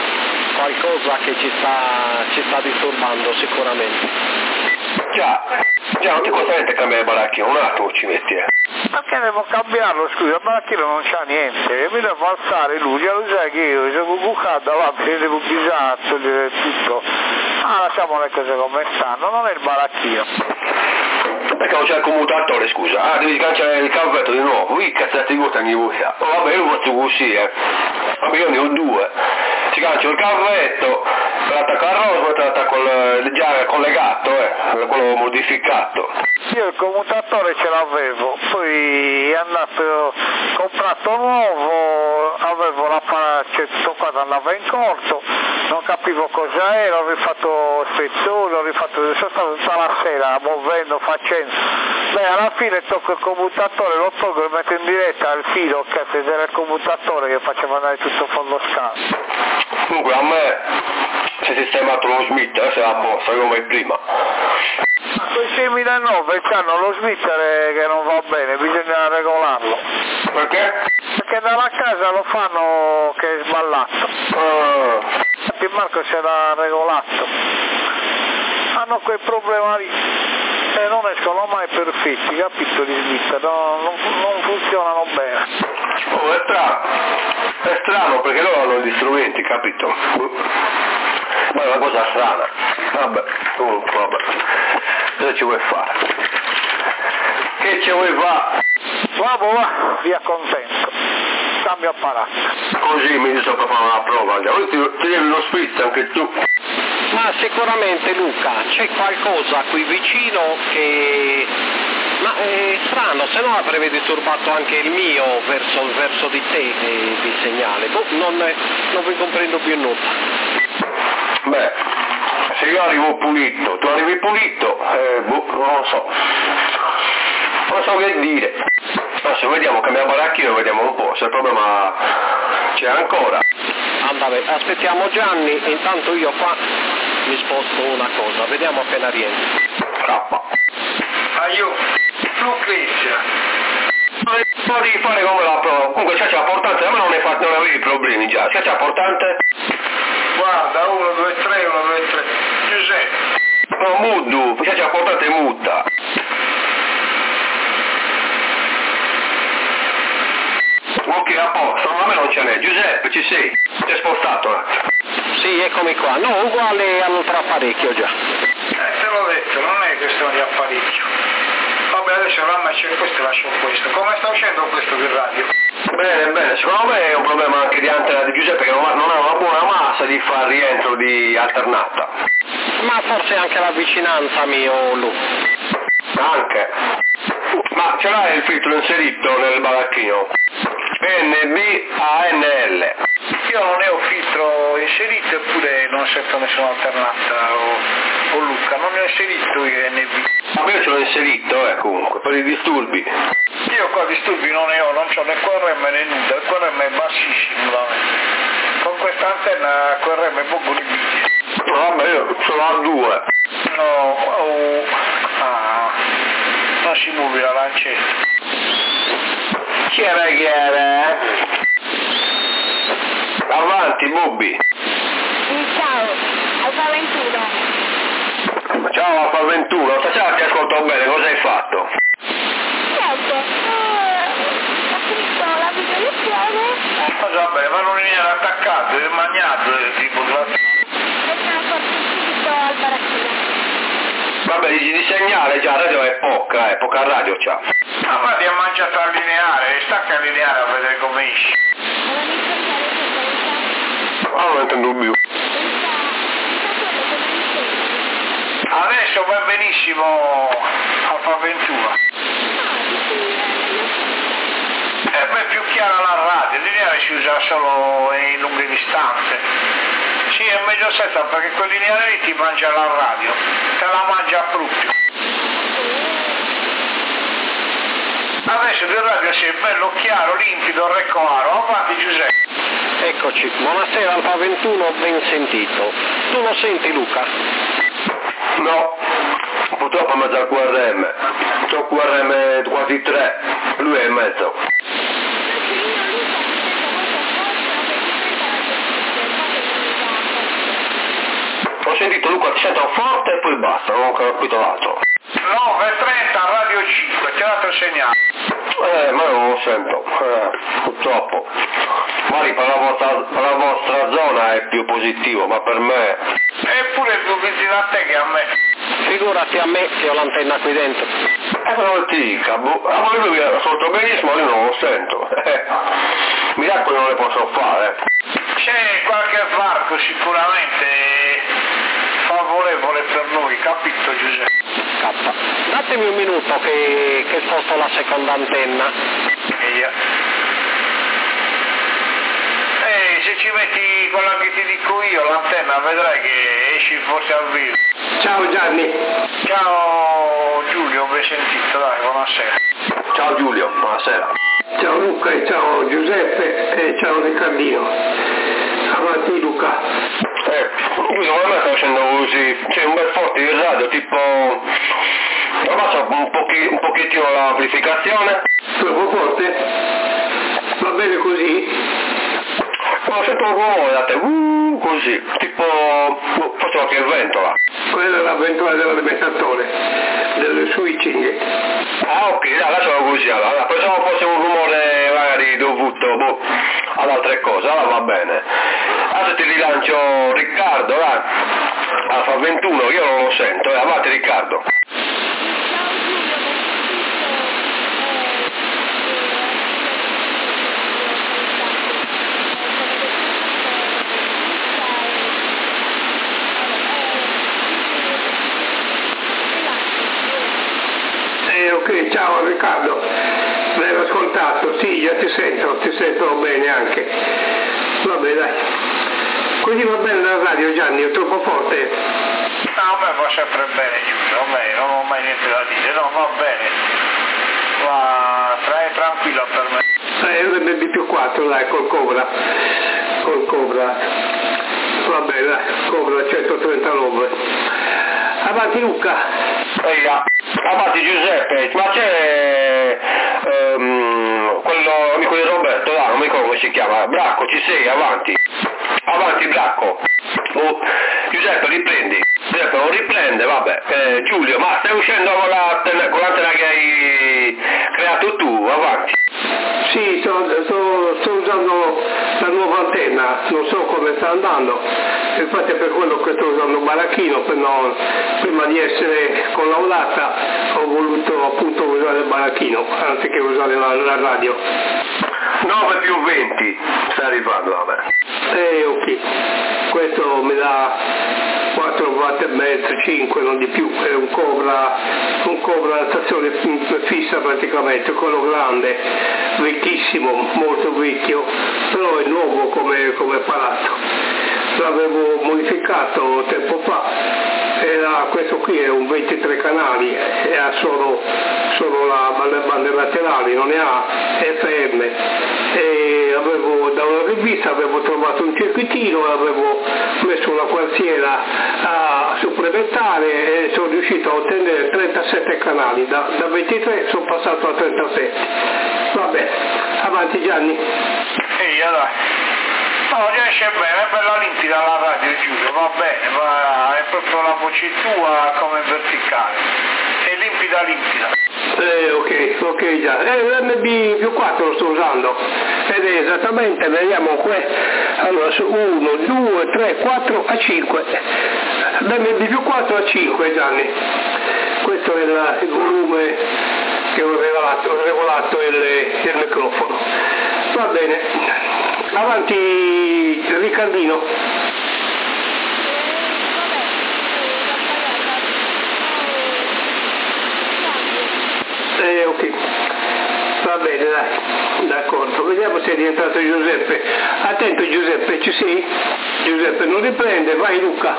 Speaker 3: che ci sta disturbando sicuramente.
Speaker 2: Già, non ti costa niente cambiare baracchino, un attimo ci metti,
Speaker 1: Perché devo cambiarlo, scusa, il baracchino non c'ha niente, mi devo alzare lui, già lo sai che io sono bucata, va, mi devo bisogna togliere tutto. Lasciamo le cose come stanno, non è il baracchino.
Speaker 2: Perché non c'è il commutatore, scusa? Devi cancellare il cavetto di nuovo, qui cazzati gusta ogni volta. Oh vabbè, io faccio così, Vabbè, io ne ho due. Ci cancio il cavetto, per attaccare al rosso, per attaccare già collegato, quello modificato.
Speaker 1: Io il commutatore ce l'avevo, poi è andato comprato nuovo, avevo l'apparato, tutto qua andava in corto, non capivo cosa era, ho rifatto spezzone, sono stato tutta la sera muovendo, facendo. Beh, alla fine tocco il commutatore, lo tolgo e metto in diretta al filo, che era il commutatore che faceva andare tutto fondo scalo.
Speaker 2: Comunque a me si è sistemato lo Smith, se la posta, come prima.
Speaker 1: Quei 6009 c'hanno lo smittere che non va bene, bisogna regolarlo.
Speaker 2: Perché?
Speaker 1: Perché dalla casa lo fanno che è sballato. Infatti Marco si era regolato. Hanno quel problema lì. E non escono mai perfetti, capito gli smitter? Non funzionano bene.
Speaker 2: Oh, è strano perché loro hanno gli strumenti, capito? Ma è una cosa strana. Vabbè. Cosa ci vuoi fare? Che ci vuoi fare?
Speaker 1: Va, via contento. Cambio apparato.
Speaker 2: Così mi sto per fare una prova, già. Ti devi lo spritz anche tu.
Speaker 3: Ma sicuramente Luca, c'è qualcosa qui vicino che... Ma è strano, se no avrebbe disturbato anche il mio verso di te di segnale. Non vi comprendo più nulla.
Speaker 2: Beh, se io arrivo pulito, tu arrivi pulito, non lo so. Non so che dire. Adesso vediamo, cambiamo baracchino, vediamo un po', se il problema c'è ancora.
Speaker 3: Vabbè, aspettiamo Gianni, intanto io qua mi sposto una cosa, vediamo appena rientro.
Speaker 1: Lucrezia.
Speaker 2: Non devi fare come la prova, comunque c'è portante, ma non avevi problemi già, c'è portante?
Speaker 1: Guarda, 1, 2, 3, 1, 2, 3. Giuseppe.
Speaker 2: No, mudo, c'è portante muta. Ok, a posto, a me non ce n'è. Giuseppe, ci sei? Ti hai spostato?
Speaker 3: Sì, eccomi qua. No, uguale all'altro apparecchio già.
Speaker 1: Te l'ho detto, non è questione di apparecchio. Vabbè, adesso Ramma c'è questo e lascio questo. Come sta uscendo questo di radio?
Speaker 2: Bene, secondo me è un problema anche di antena di Giuseppe che non ha una buona massa di far rientro di alternata.
Speaker 3: Ma forse anche la vicinanza mio Lu.
Speaker 2: Anche. Ma ce l'hai il filtro inserito nel baracchino? NB-ANL.
Speaker 1: Io non ne ho filtro inserito eppure non sento nessuna alternata o Luca, non ne ho inserito io NB.
Speaker 2: Ma io ce l'ho inserito comunque, per i disturbi.
Speaker 1: Io qua disturbi non ne ho, non c'ho né QRM né nulla, il QRM è bassissimo da me. Con questa antenna QRM è poco di bit.
Speaker 2: No, vabbè, io ce l'ho a 2.
Speaker 1: No, non si muove la lancetta.
Speaker 2: C'era che era? Avanti, Bobby.
Speaker 5: Ciao, Alfa 21.
Speaker 2: Ciao Alfa 21, stasera ti ascolto bene, cosa hai fatto?
Speaker 5: Niente, ho finito la video lezione.
Speaker 1: Vabbè, ma non è attaccato, è magnato, tipo
Speaker 5: E sono subito al baracchino.
Speaker 2: Vabbè, di segnale già, radio è poca radio c'ha.
Speaker 1: Ma guardi, ha mangiato a lineare, stacca a lineare a vedere come esce.
Speaker 2: Non intendo più.
Speaker 1: Adesso va benissimo Alfa 21. E poi è più chiara la radio, il lineare si usa solo in lunghe distanze. Sì, è meglio senza perché quel lineare lì ti mangia la radio, te la mangia proprio. Adesso del radio si è bello chiaro, limpido, reclaro. Avanti Giuseppe.
Speaker 3: Eccoci, buonasera Alfa 21, ben sentito. Tu lo senti Luca?
Speaker 2: No, purtroppo è in mezzo al QRM, c'ho QRM quasi 3, lui è in mezzo. Ho sentito Luca ti sento forte e poi basta, non ho capito l'altro.
Speaker 1: 9:30 Radio 5, ti ho dato il segnale.
Speaker 2: Ma io non lo sento, purtroppo. Magari per la vostra zona è più positivo, ma per me...
Speaker 1: Eppure è più vicino a te che a me.
Speaker 3: Figurati a me che ho l'antenna qui dentro.
Speaker 2: Non ti dica, ma lui ascolto benissimo, io non lo sento. Miracoli non le posso fare.
Speaker 1: C'è qualche sbarco sicuramente favorevole per noi, capito Giuseppe?
Speaker 3: Datemi un minuto che sposto la seconda antenna.
Speaker 1: Se ci metti quella che ti dico io, l'antenna, vedrai che esci forse al vivo.
Speaker 4: Ciao Gianni.
Speaker 1: Ciao Giulio, ben sentito, dai, buonasera.
Speaker 2: Ciao Giulio, buonasera.
Speaker 4: Ciao Luca e ciao Giuseppe e ciao Riccardino. Avanti Luca.
Speaker 2: Io secondo me sto facendo così, c'è un bel forte di radio, tipo... abbassa un pochettino l'amplificazione.
Speaker 4: Troppo forte? Va bene così?
Speaker 2: Sento un rumore da te, così, tipo, forse qualche ventola.
Speaker 4: Quella è la ventola dell'alimentatore, del switching.
Speaker 2: Ah ok, dai, lasciamo così, allora, pensavo fosse un rumore magari dovuto ad altre cose, allora va bene. Adesso ti rilancio Riccardo, dai, fa 21, io non lo sento, avanti Riccardo.
Speaker 4: Ok, ciao Riccardo, mi hai ascoltato, sì, io ti sento bene anche. Vabbè dai, così va bene la radio Gianni, è troppo forte?
Speaker 1: No, a me va sempre bene Giulio, a me non ho mai niente da dire, no, va bene, va tranquillo per me.
Speaker 4: RBB+4 dai, col Cobra, vabbè dai, Cobra 139. Avanti Luca.
Speaker 2: Avanti Giuseppe, ma c'è quello amico di Roberto, là, non mi ricordo come si chiama, Bracco, ci sei, avanti Bracco. Giuseppe riprendi, Giuseppe non riprende, vabbè, Giulio, ma stai uscendo con l'antenna che hai creato tu, avanti.
Speaker 4: Sì, sto usando la nuova antenna, non so come sta andando, infatti è per quello che sto usando un baracchino, prima di essere collaudata ho voluto appunto usare il baracchino anziché usare la radio.
Speaker 2: 9+20, stai arrivando, vabbè.
Speaker 4: Ok, questo mi dà 4 watt e mezzo, 5, non di più, è un Cobra a stazione fissa praticamente, quello grande, vecchissimo, molto vecchio, però è nuovo come palazzo. L'avevo modificato tempo fa, questo qui è un 23 canali e ha solo le bande laterali, non ne ha FM, e da una rivista avevo trovato un circuitino, avevo messo una quartiera supplementare e sono riuscito a ottenere 37 canali, da 23 sono passato a 37. Vabbè, avanti Gianni.
Speaker 1: No, riesce bene, è bella limpida la radio Giulio, va bene, è proprio la voce tua come verticale, è limpida.
Speaker 4: Ok già, l'MB+4 lo sto usando ed è esattamente, vediamo qui, allora 1, 2, 3, 4 a 5, l'MB+4 a 5 Gianni, questo è il volume che ho regolato il microfono, va bene, avanti Riccardino. Ok, va bene dai, d'accordo, vediamo se è rientrato Giuseppe. Attento Giuseppe, ci sei? Giuseppe non riprende, vai Luca.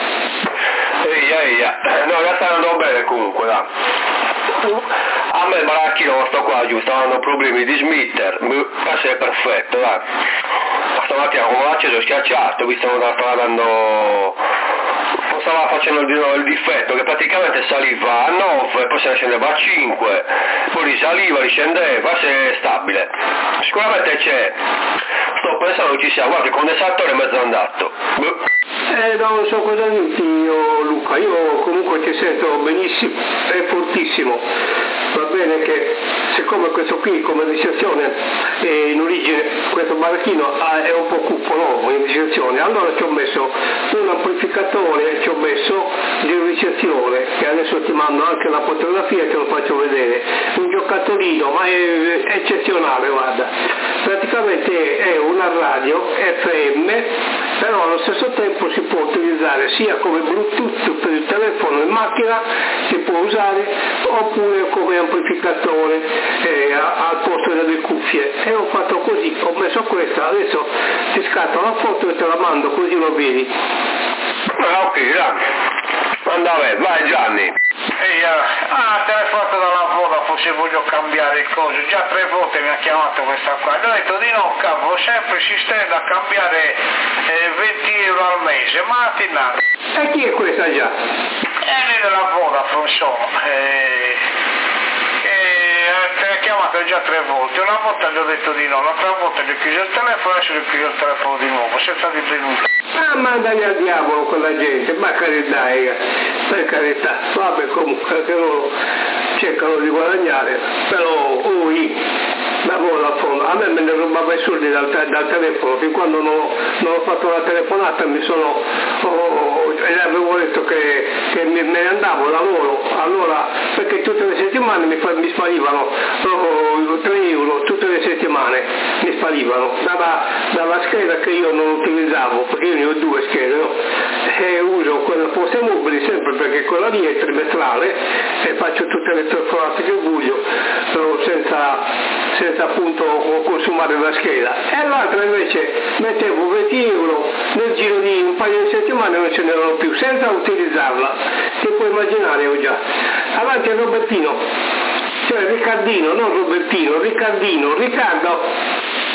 Speaker 2: No, sta andando bene comunque, dai. A me il baracchino sto qua giù, stanno dando problemi di smitter, adesso è perfetto, dai. Stamattina come l'ho acceso ho schiacciato, visto che stava dando stava facendo il difetto, che praticamente saliva a 9, poi se ne scendeva a 5, poi risaliva, riscendeva, se è stabile. Sicuramente c'è, sto pensando che ci sia qualche condensatore mezzo andato.
Speaker 6: Non so cosa dirti io, Luca, io comunque ti sento benissimo, è fortissimo. Va bene che siccome questo qui come ricezione in origine, questo baracchino è un po' cupo in ricezione, allora ci ho messo un amplificatore, ci ho messo di ricezione, che adesso ti mando anche la fotografia e te lo faccio vedere, un giocattolino, ma è eccezionale, guarda, praticamente è una radio FM, però allo stesso tempo si può utilizzare sia come Bluetooth per il telefono in macchina, si può usare, oppure come amplificatore al posto delle cuffie, e ho fatto così, ho messo questa, adesso ti scatto la foto e te la mando così lo vedi.
Speaker 2: Ok, dai, vai Gianni.
Speaker 1: Telefonato dalla Vodafone se voglio cambiare il coso, già 3 volte mi ha chiamato questa qua, gli ho detto di no capo, sempre si stende a cambiare 20 euro al mese, ma ti nada.
Speaker 6: E chi è questa già?
Speaker 1: È lì della Vodafone sono, mi ha chiamato già 3 volte, una volta gli ho detto di no, l'altra volta gli ho chiuso il telefono, adesso gli ho chiuso il telefono di nuovo, senza dire nulla.
Speaker 6: Mandagli al diavolo quella gente, ma carità, per carità, vabbè comunque che loro cercano di guadagnare, però a me ne rubava i soldi dal telefono, fin quando non ho fatto la telefonata avevo detto che me ne andavo da loro, allora perché tutte le settimane mi sparivano 3 euro, tutte le settimane mi sparivano dalla scheda che io non utilizzavo, perché io ne ho 2 schede, no? E uso quella poste mobili sempre perché quella lì è trimestrale e faccio tutte le telefonate che voglio senza appunto consumare la scheda, e l'altra invece mettevo 20 euro nel giro di un paio di settimane, non ce n'erano più, senza utilizzarla, ti puoi immaginare ho già. Avanti a Robertino, cioè Riccardino, non Robertino, Riccardo.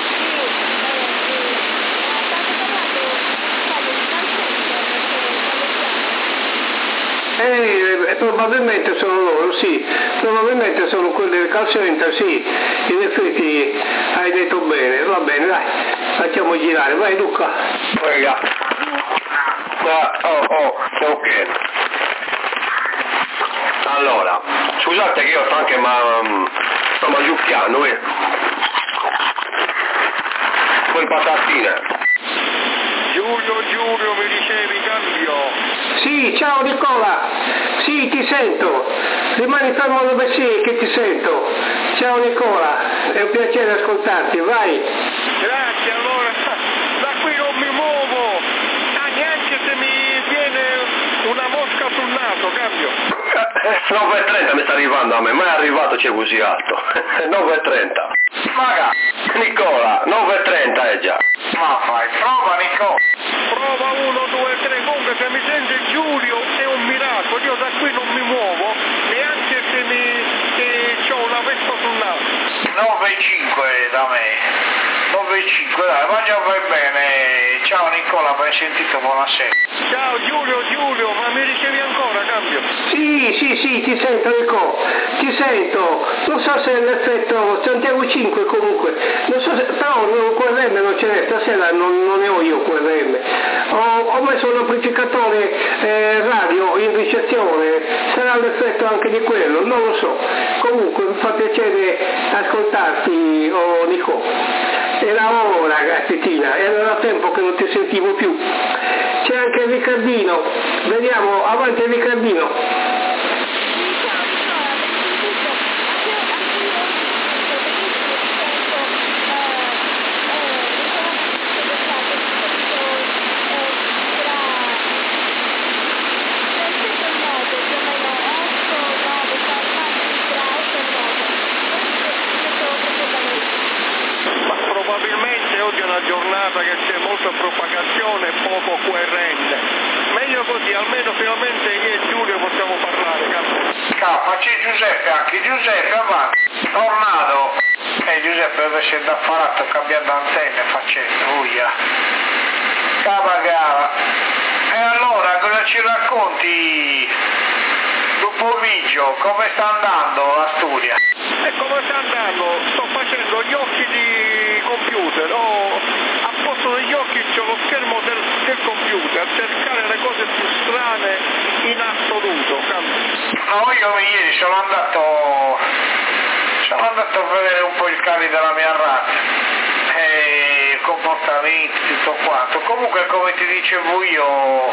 Speaker 6: Probabilmente sono loro, sì, probabilmente sono quelli del call center, sì, in effetti hai detto bene, va bene, dai, facciamo girare, vai Luca.
Speaker 2: Ok. Allora, scusate che io sto anche sto mangiucchiando, poi patatine.
Speaker 7: Giulio, mi dicevi cambio?
Speaker 6: Sì, ciao Nicola, sì ti sento, rimani fermo dove sei che ti sento. Ciao Nicola, è un piacere ascoltarti, vai.
Speaker 7: Grazie, allora, da qui non mi muovo, neanche se mi viene una mosca sul naso, cambio.
Speaker 2: 9.30 mi sta arrivando a me, mai arrivato c'è così alto. 9.30.
Speaker 1: Magari.
Speaker 2: Nicola, 9.30 è già.
Speaker 1: Ma fai, prova Nicola.
Speaker 7: Prova 1, 2, 3, comunque se mi sente Giulio è un miracolo, io da qui non mi muovo, neanche se ho una vespa sul naso.
Speaker 1: 9.5 da me, 9.5 dai, ma già vai bene, ciao Nicola, ben sentito, buonasera.
Speaker 7: Ciao Giulio, ma mi ricevi ancora, cambio?
Speaker 6: Sì, ti sento Nico, ti sento, non so se è l'effetto Santiago 5 comunque, non so se, però QRM non ce n'è, stasera non ne ho io QRM, ho messo un amplificatore radio in ricezione, sarà l'effetto anche di quello, non lo so, comunque mi fa piacere ascoltarti Nico, era ora ragazzettina, era da tempo che non ti sentivo più. C'è anche Riccardino, vediamo, avanti Riccardino.
Speaker 7: Probabilmente oggi è una giornata che c'è molta propagazione e poco QRM. Meglio così, almeno finalmente io e Giulio possiamo parlare,
Speaker 1: Ma c'è Giuseppe anche, Giuseppe avanti, tornato. Giuseppe deve essere da apparato cambiando antenne facendo, uia. Capagara. E allora cosa ci racconti un pomeriggio come sta andando la studia?
Speaker 7: E come sta andando? Sto facendo gli occhi di computer, a posto degli occhi c'ho lo schermo del computer, cercare le cose più strane in assoluto.
Speaker 1: No, io ieri sono andato a vedere un po' il cane della mia razza, e il comportamento, tutto quanto. Comunque, come ti dicevo io,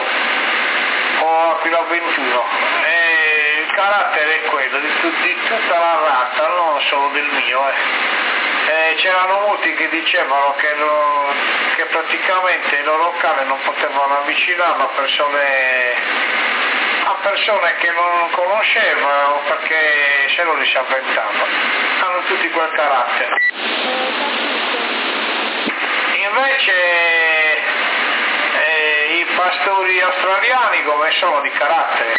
Speaker 1: ho Aquila 21, e il carattere è quello di tutta la razza, non solo del mio. C'erano molti che dicevano che praticamente il loro cane non potevano avvicinarlo a persone che non conoscevano, perché se non li si avventavano. Hanno tutti quel carattere. Invece i pastori australiani come sono di carattere?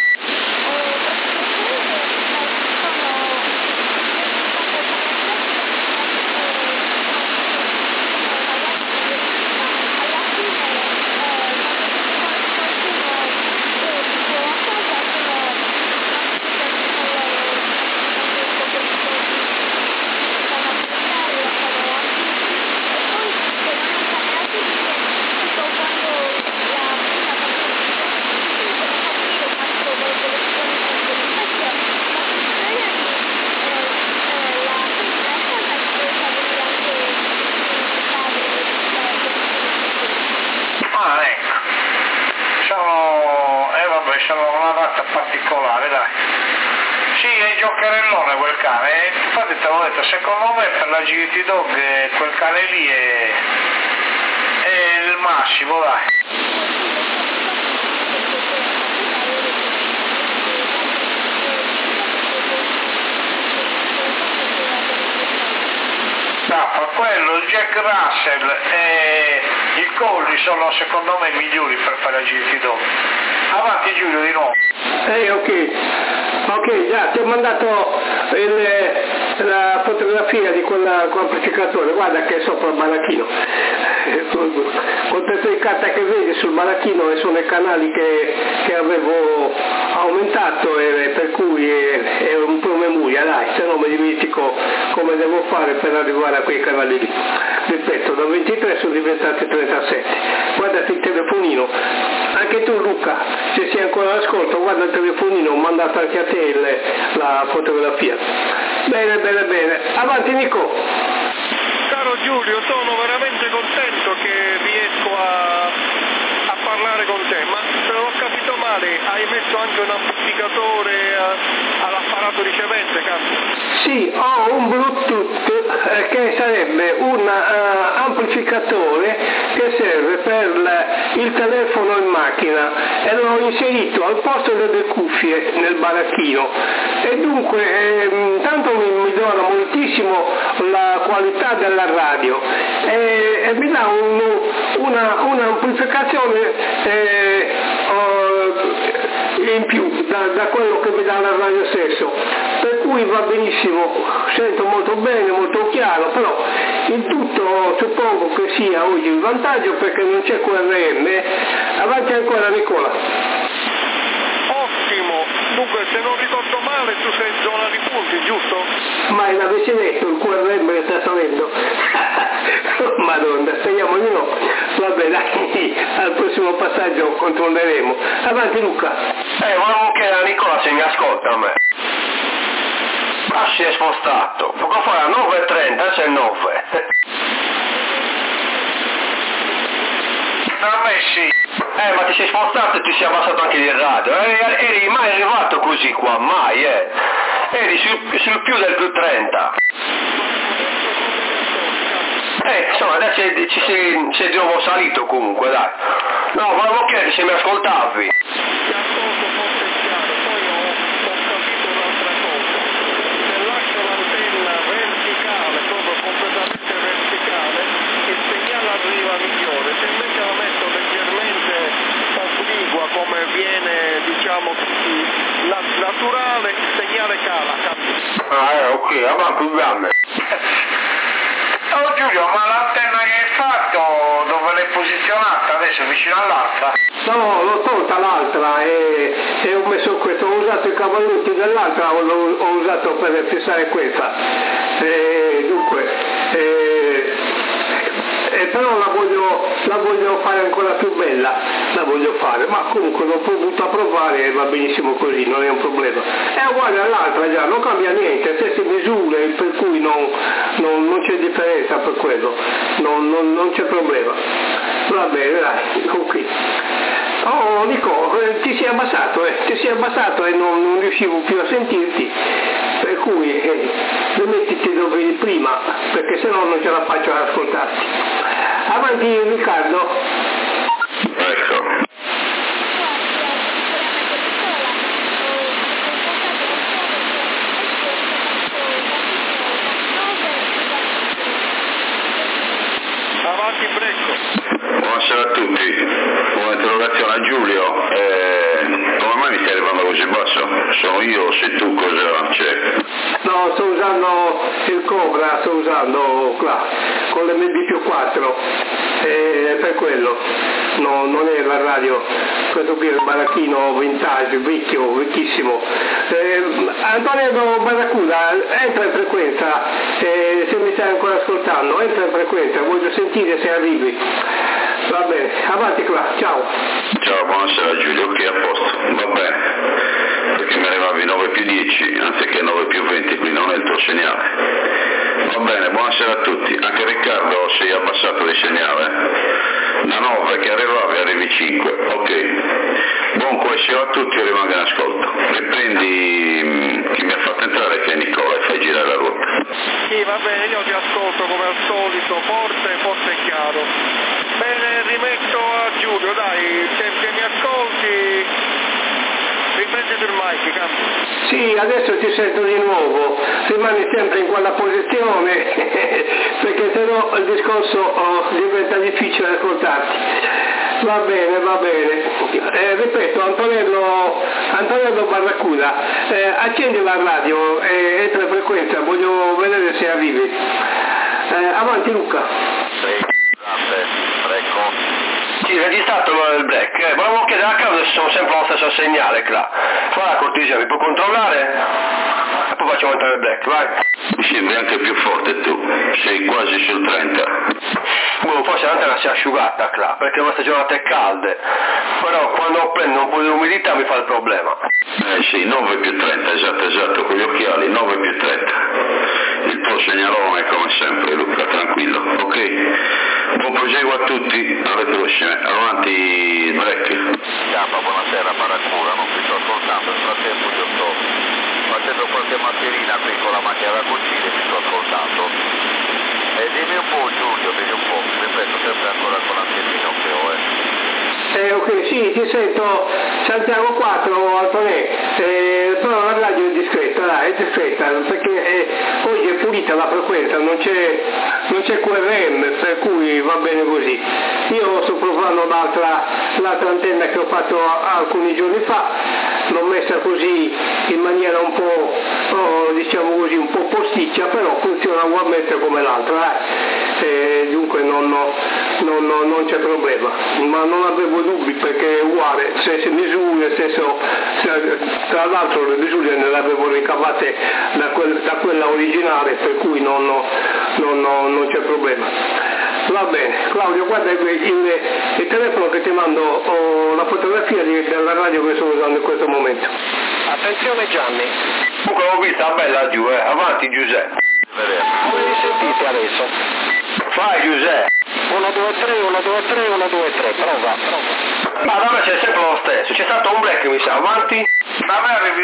Speaker 1: Sono una razza particolare, dai. Sì, è giocherellone quel cane, infatti te l'ho detto, secondo me per la GT Dog quel cane lì è il massimo, dai. Quello, il Jack Russell e il Colli sono secondo me i migliori per fare la GT Dog. Avanti Giulio di nuovo.
Speaker 6: Ok, già ti ho mandato la fotografia di quell'amplificatore, guarda che è sopra il baracchino. Con tutte le carte che vedi sul baracchino e sono i canali che avevo aumentato, e per cui è un po' memoria, dai, se no mi dimentico come devo fare per arrivare a quei canali lì. Ripeto, da 23 sono diventati 37. Guardati il telefonino, anche tu Luca, se sei ancora all'ascolto, guarda il telefonino, ho mandato anche a te la fotografia. Bene, avanti Nico.
Speaker 7: Caro Giulio, sono veramente contento che riesco a parlare con te, ma se non ho capito male hai messo anche un amplificatore all'apparato ricevente, cazzo?
Speaker 6: Sì, ho un Bluetooth che sarebbe un amplificatore che serve per il telefono in macchina, e l'ho inserito al posto delle cuffie nel baracchino, e dunque tanto mi dona moltissimo la qualità della radio, e mi dà un'amplificazione in più da quello che mi dà la radio stesso, per cui va benissimo, sento molto bene, molto chiaro, però in tutto suppongo che sia oggi il vantaggio perché non c'è QRM. Avanti ancora Nicola.
Speaker 7: Ottimo, dunque se non ricordo male tu sei in zona di punti, giusto?
Speaker 6: Ma l'avessi detto il QRM che sta salendo. Madonna, speriamo di no. Vabbè, dai, al prossimo passaggio controlleremo. Avanti Luca.
Speaker 2: Volevo chiedere a Nicola se mi ascolta a me. Ma si è spostato, poco fa a 9.30, adesso è 9.
Speaker 1: A me sì.
Speaker 2: Ma ti sei spostato e ti sei abbassato anche il radio. Eri mai arrivato così qua, mai, Eri sul più del più 30. Insomma, adesso sei di nuovo salito comunque, dai. No, volevo chiedere se mi ascoltavi.
Speaker 7: Ti ascolto forte e chiaro, poi ho capito un'altra cosa. Se lascio l'antenna verticale, proprio completamente verticale, il segnale arriva migliore. Se invece la metto leggermente obliqua, come viene, diciamo, naturale, il segnale cala.
Speaker 2: Ok, avanti, gambe.
Speaker 1: Oh Giulio, ma l'antenna che hai fatto dove l'hai posizionata adesso vicino all'altra?
Speaker 6: No, l'ho tolta l'altra e ho messo questo, ho usato i cavallucci dell'altra, ho usato per fissare questa. Però la voglio fare ancora più bella, la voglio fare, ma comunque l'ho potuta provare e va benissimo così, non è un problema. È uguale all'altra già, non cambia niente, stesse misure, per cui non c'è differenza per quello, non c'è problema. Va bene, dai, ok. Oh Nico, ti sei abbassato e non riuscivo più a sentirti, per cui rimettiti dove eri prima, perché sennò non ce la faccio ad ascoltarti. Avanti Riccardo.
Speaker 2: Ecco.
Speaker 7: Avanti Brecco.
Speaker 2: Buonasera a tutti. Un'interrogazione a Giulio. Come mai mi stai arrivando così basso? Sono io o sei tu? Cosa c'è?
Speaker 6: No, sto usando il Cobra, qua, con l'MD+4, per quello, no, non è la radio, questo qui è il baracchino vintage, vecchissimo. Antonio Barracuda, entra in frequenza, se mi stai ancora ascoltando, entra in frequenza, voglio sentire se arrivi. Va bene, avanti qua, ciao.
Speaker 2: Ciao, buonasera Giulio, ok, a posto, va bene, perché mi arrivavi 9+10 anziché 9+20, quindi non è il tuo segnale. Va bene, buonasera a tutti, anche Riccardo si è abbassato di segnale, da 9 che arrivi 5, ok. Buon coesione a tutti, io rimango in ascolto. Riprendi chi mi ha fatto entrare, che è Nicola, e fai girare la ruota.
Speaker 7: Sì, va bene, io ti ascolto come al solito, forte e chiaro. Bene, rimetto a Giulio, dai, se mi ascolti, riprenditi il mic, cambia.
Speaker 6: Sì, adesso ti sento di nuovo, rimani sempre in quella posizione, perché sennò il discorso diventa difficile ascoltarti. Va bene. Ripeto, Antonello Barracuda, accendi la radio e entra in frequenza, voglio vedere se arrivi. Avanti Luca.
Speaker 3: Sì, registrato il break. Volevo chiedere a caso se sono sempre lo stesso segnale, Cla. Fa la cortesia, mi può controllare? E poi facciamo entrare il break, vai.
Speaker 2: Mi sembri anche più forte tu, sei quasi sul 30.
Speaker 3: Forse l'antenna si è asciugata, Cla, perché queste giornate calde. Però quando prendo un po' di umidità mi fa il problema.
Speaker 2: Sì, 9+30, esatto, con gli occhiali, 9+30. Il tuo segnalone come sempre, Luca, tranquillo, ok? Buon proseguo a tutti, alle prossime. Avanti break.
Speaker 8: Chiama, buonasera Barracuda, non ti sto ascoltando, nel frattempo io sto facendo qualche mascherina qui con la macchina da cucire e mi sto ascoltando. E dimmi un po' Giulio, ripeto sempre ancora con l'antennino che ho,
Speaker 6: Ok, sì, ti sento Santiago 4, Antonè, però la radio è discreta, perché oggi è pulita la frequenza, non c'è QRM, per cui va bene così. Io sto provando l'altra antenna che ho fatto alcuni giorni fa, l'ho messa così in maniera un po', diciamo così, un po' posticcia, però funziona ugualmente come l'altra, dunque non c'è problema, ma non avevo dubbi perché è uguale, stesse misure, tra l'altro le misure ne avevo ricavate da quella originale, per cui non c'è problema. Va bene, Claudio, guarda il telefono che ti mando, la fotografia della radio che sto usando in questo momento.
Speaker 3: Attenzione Gianni. Comunque l'ho vista bella giù, avanti Giuseppe. Come mi sentite adesso? Vai Giuseppe. 1, 2, 3, 1, 2, 3, 1, 2, 3, prova. Ma da me c'è sempre lo stesso, c'è stato un break mi sa, avanti.
Speaker 1: Da me arrivi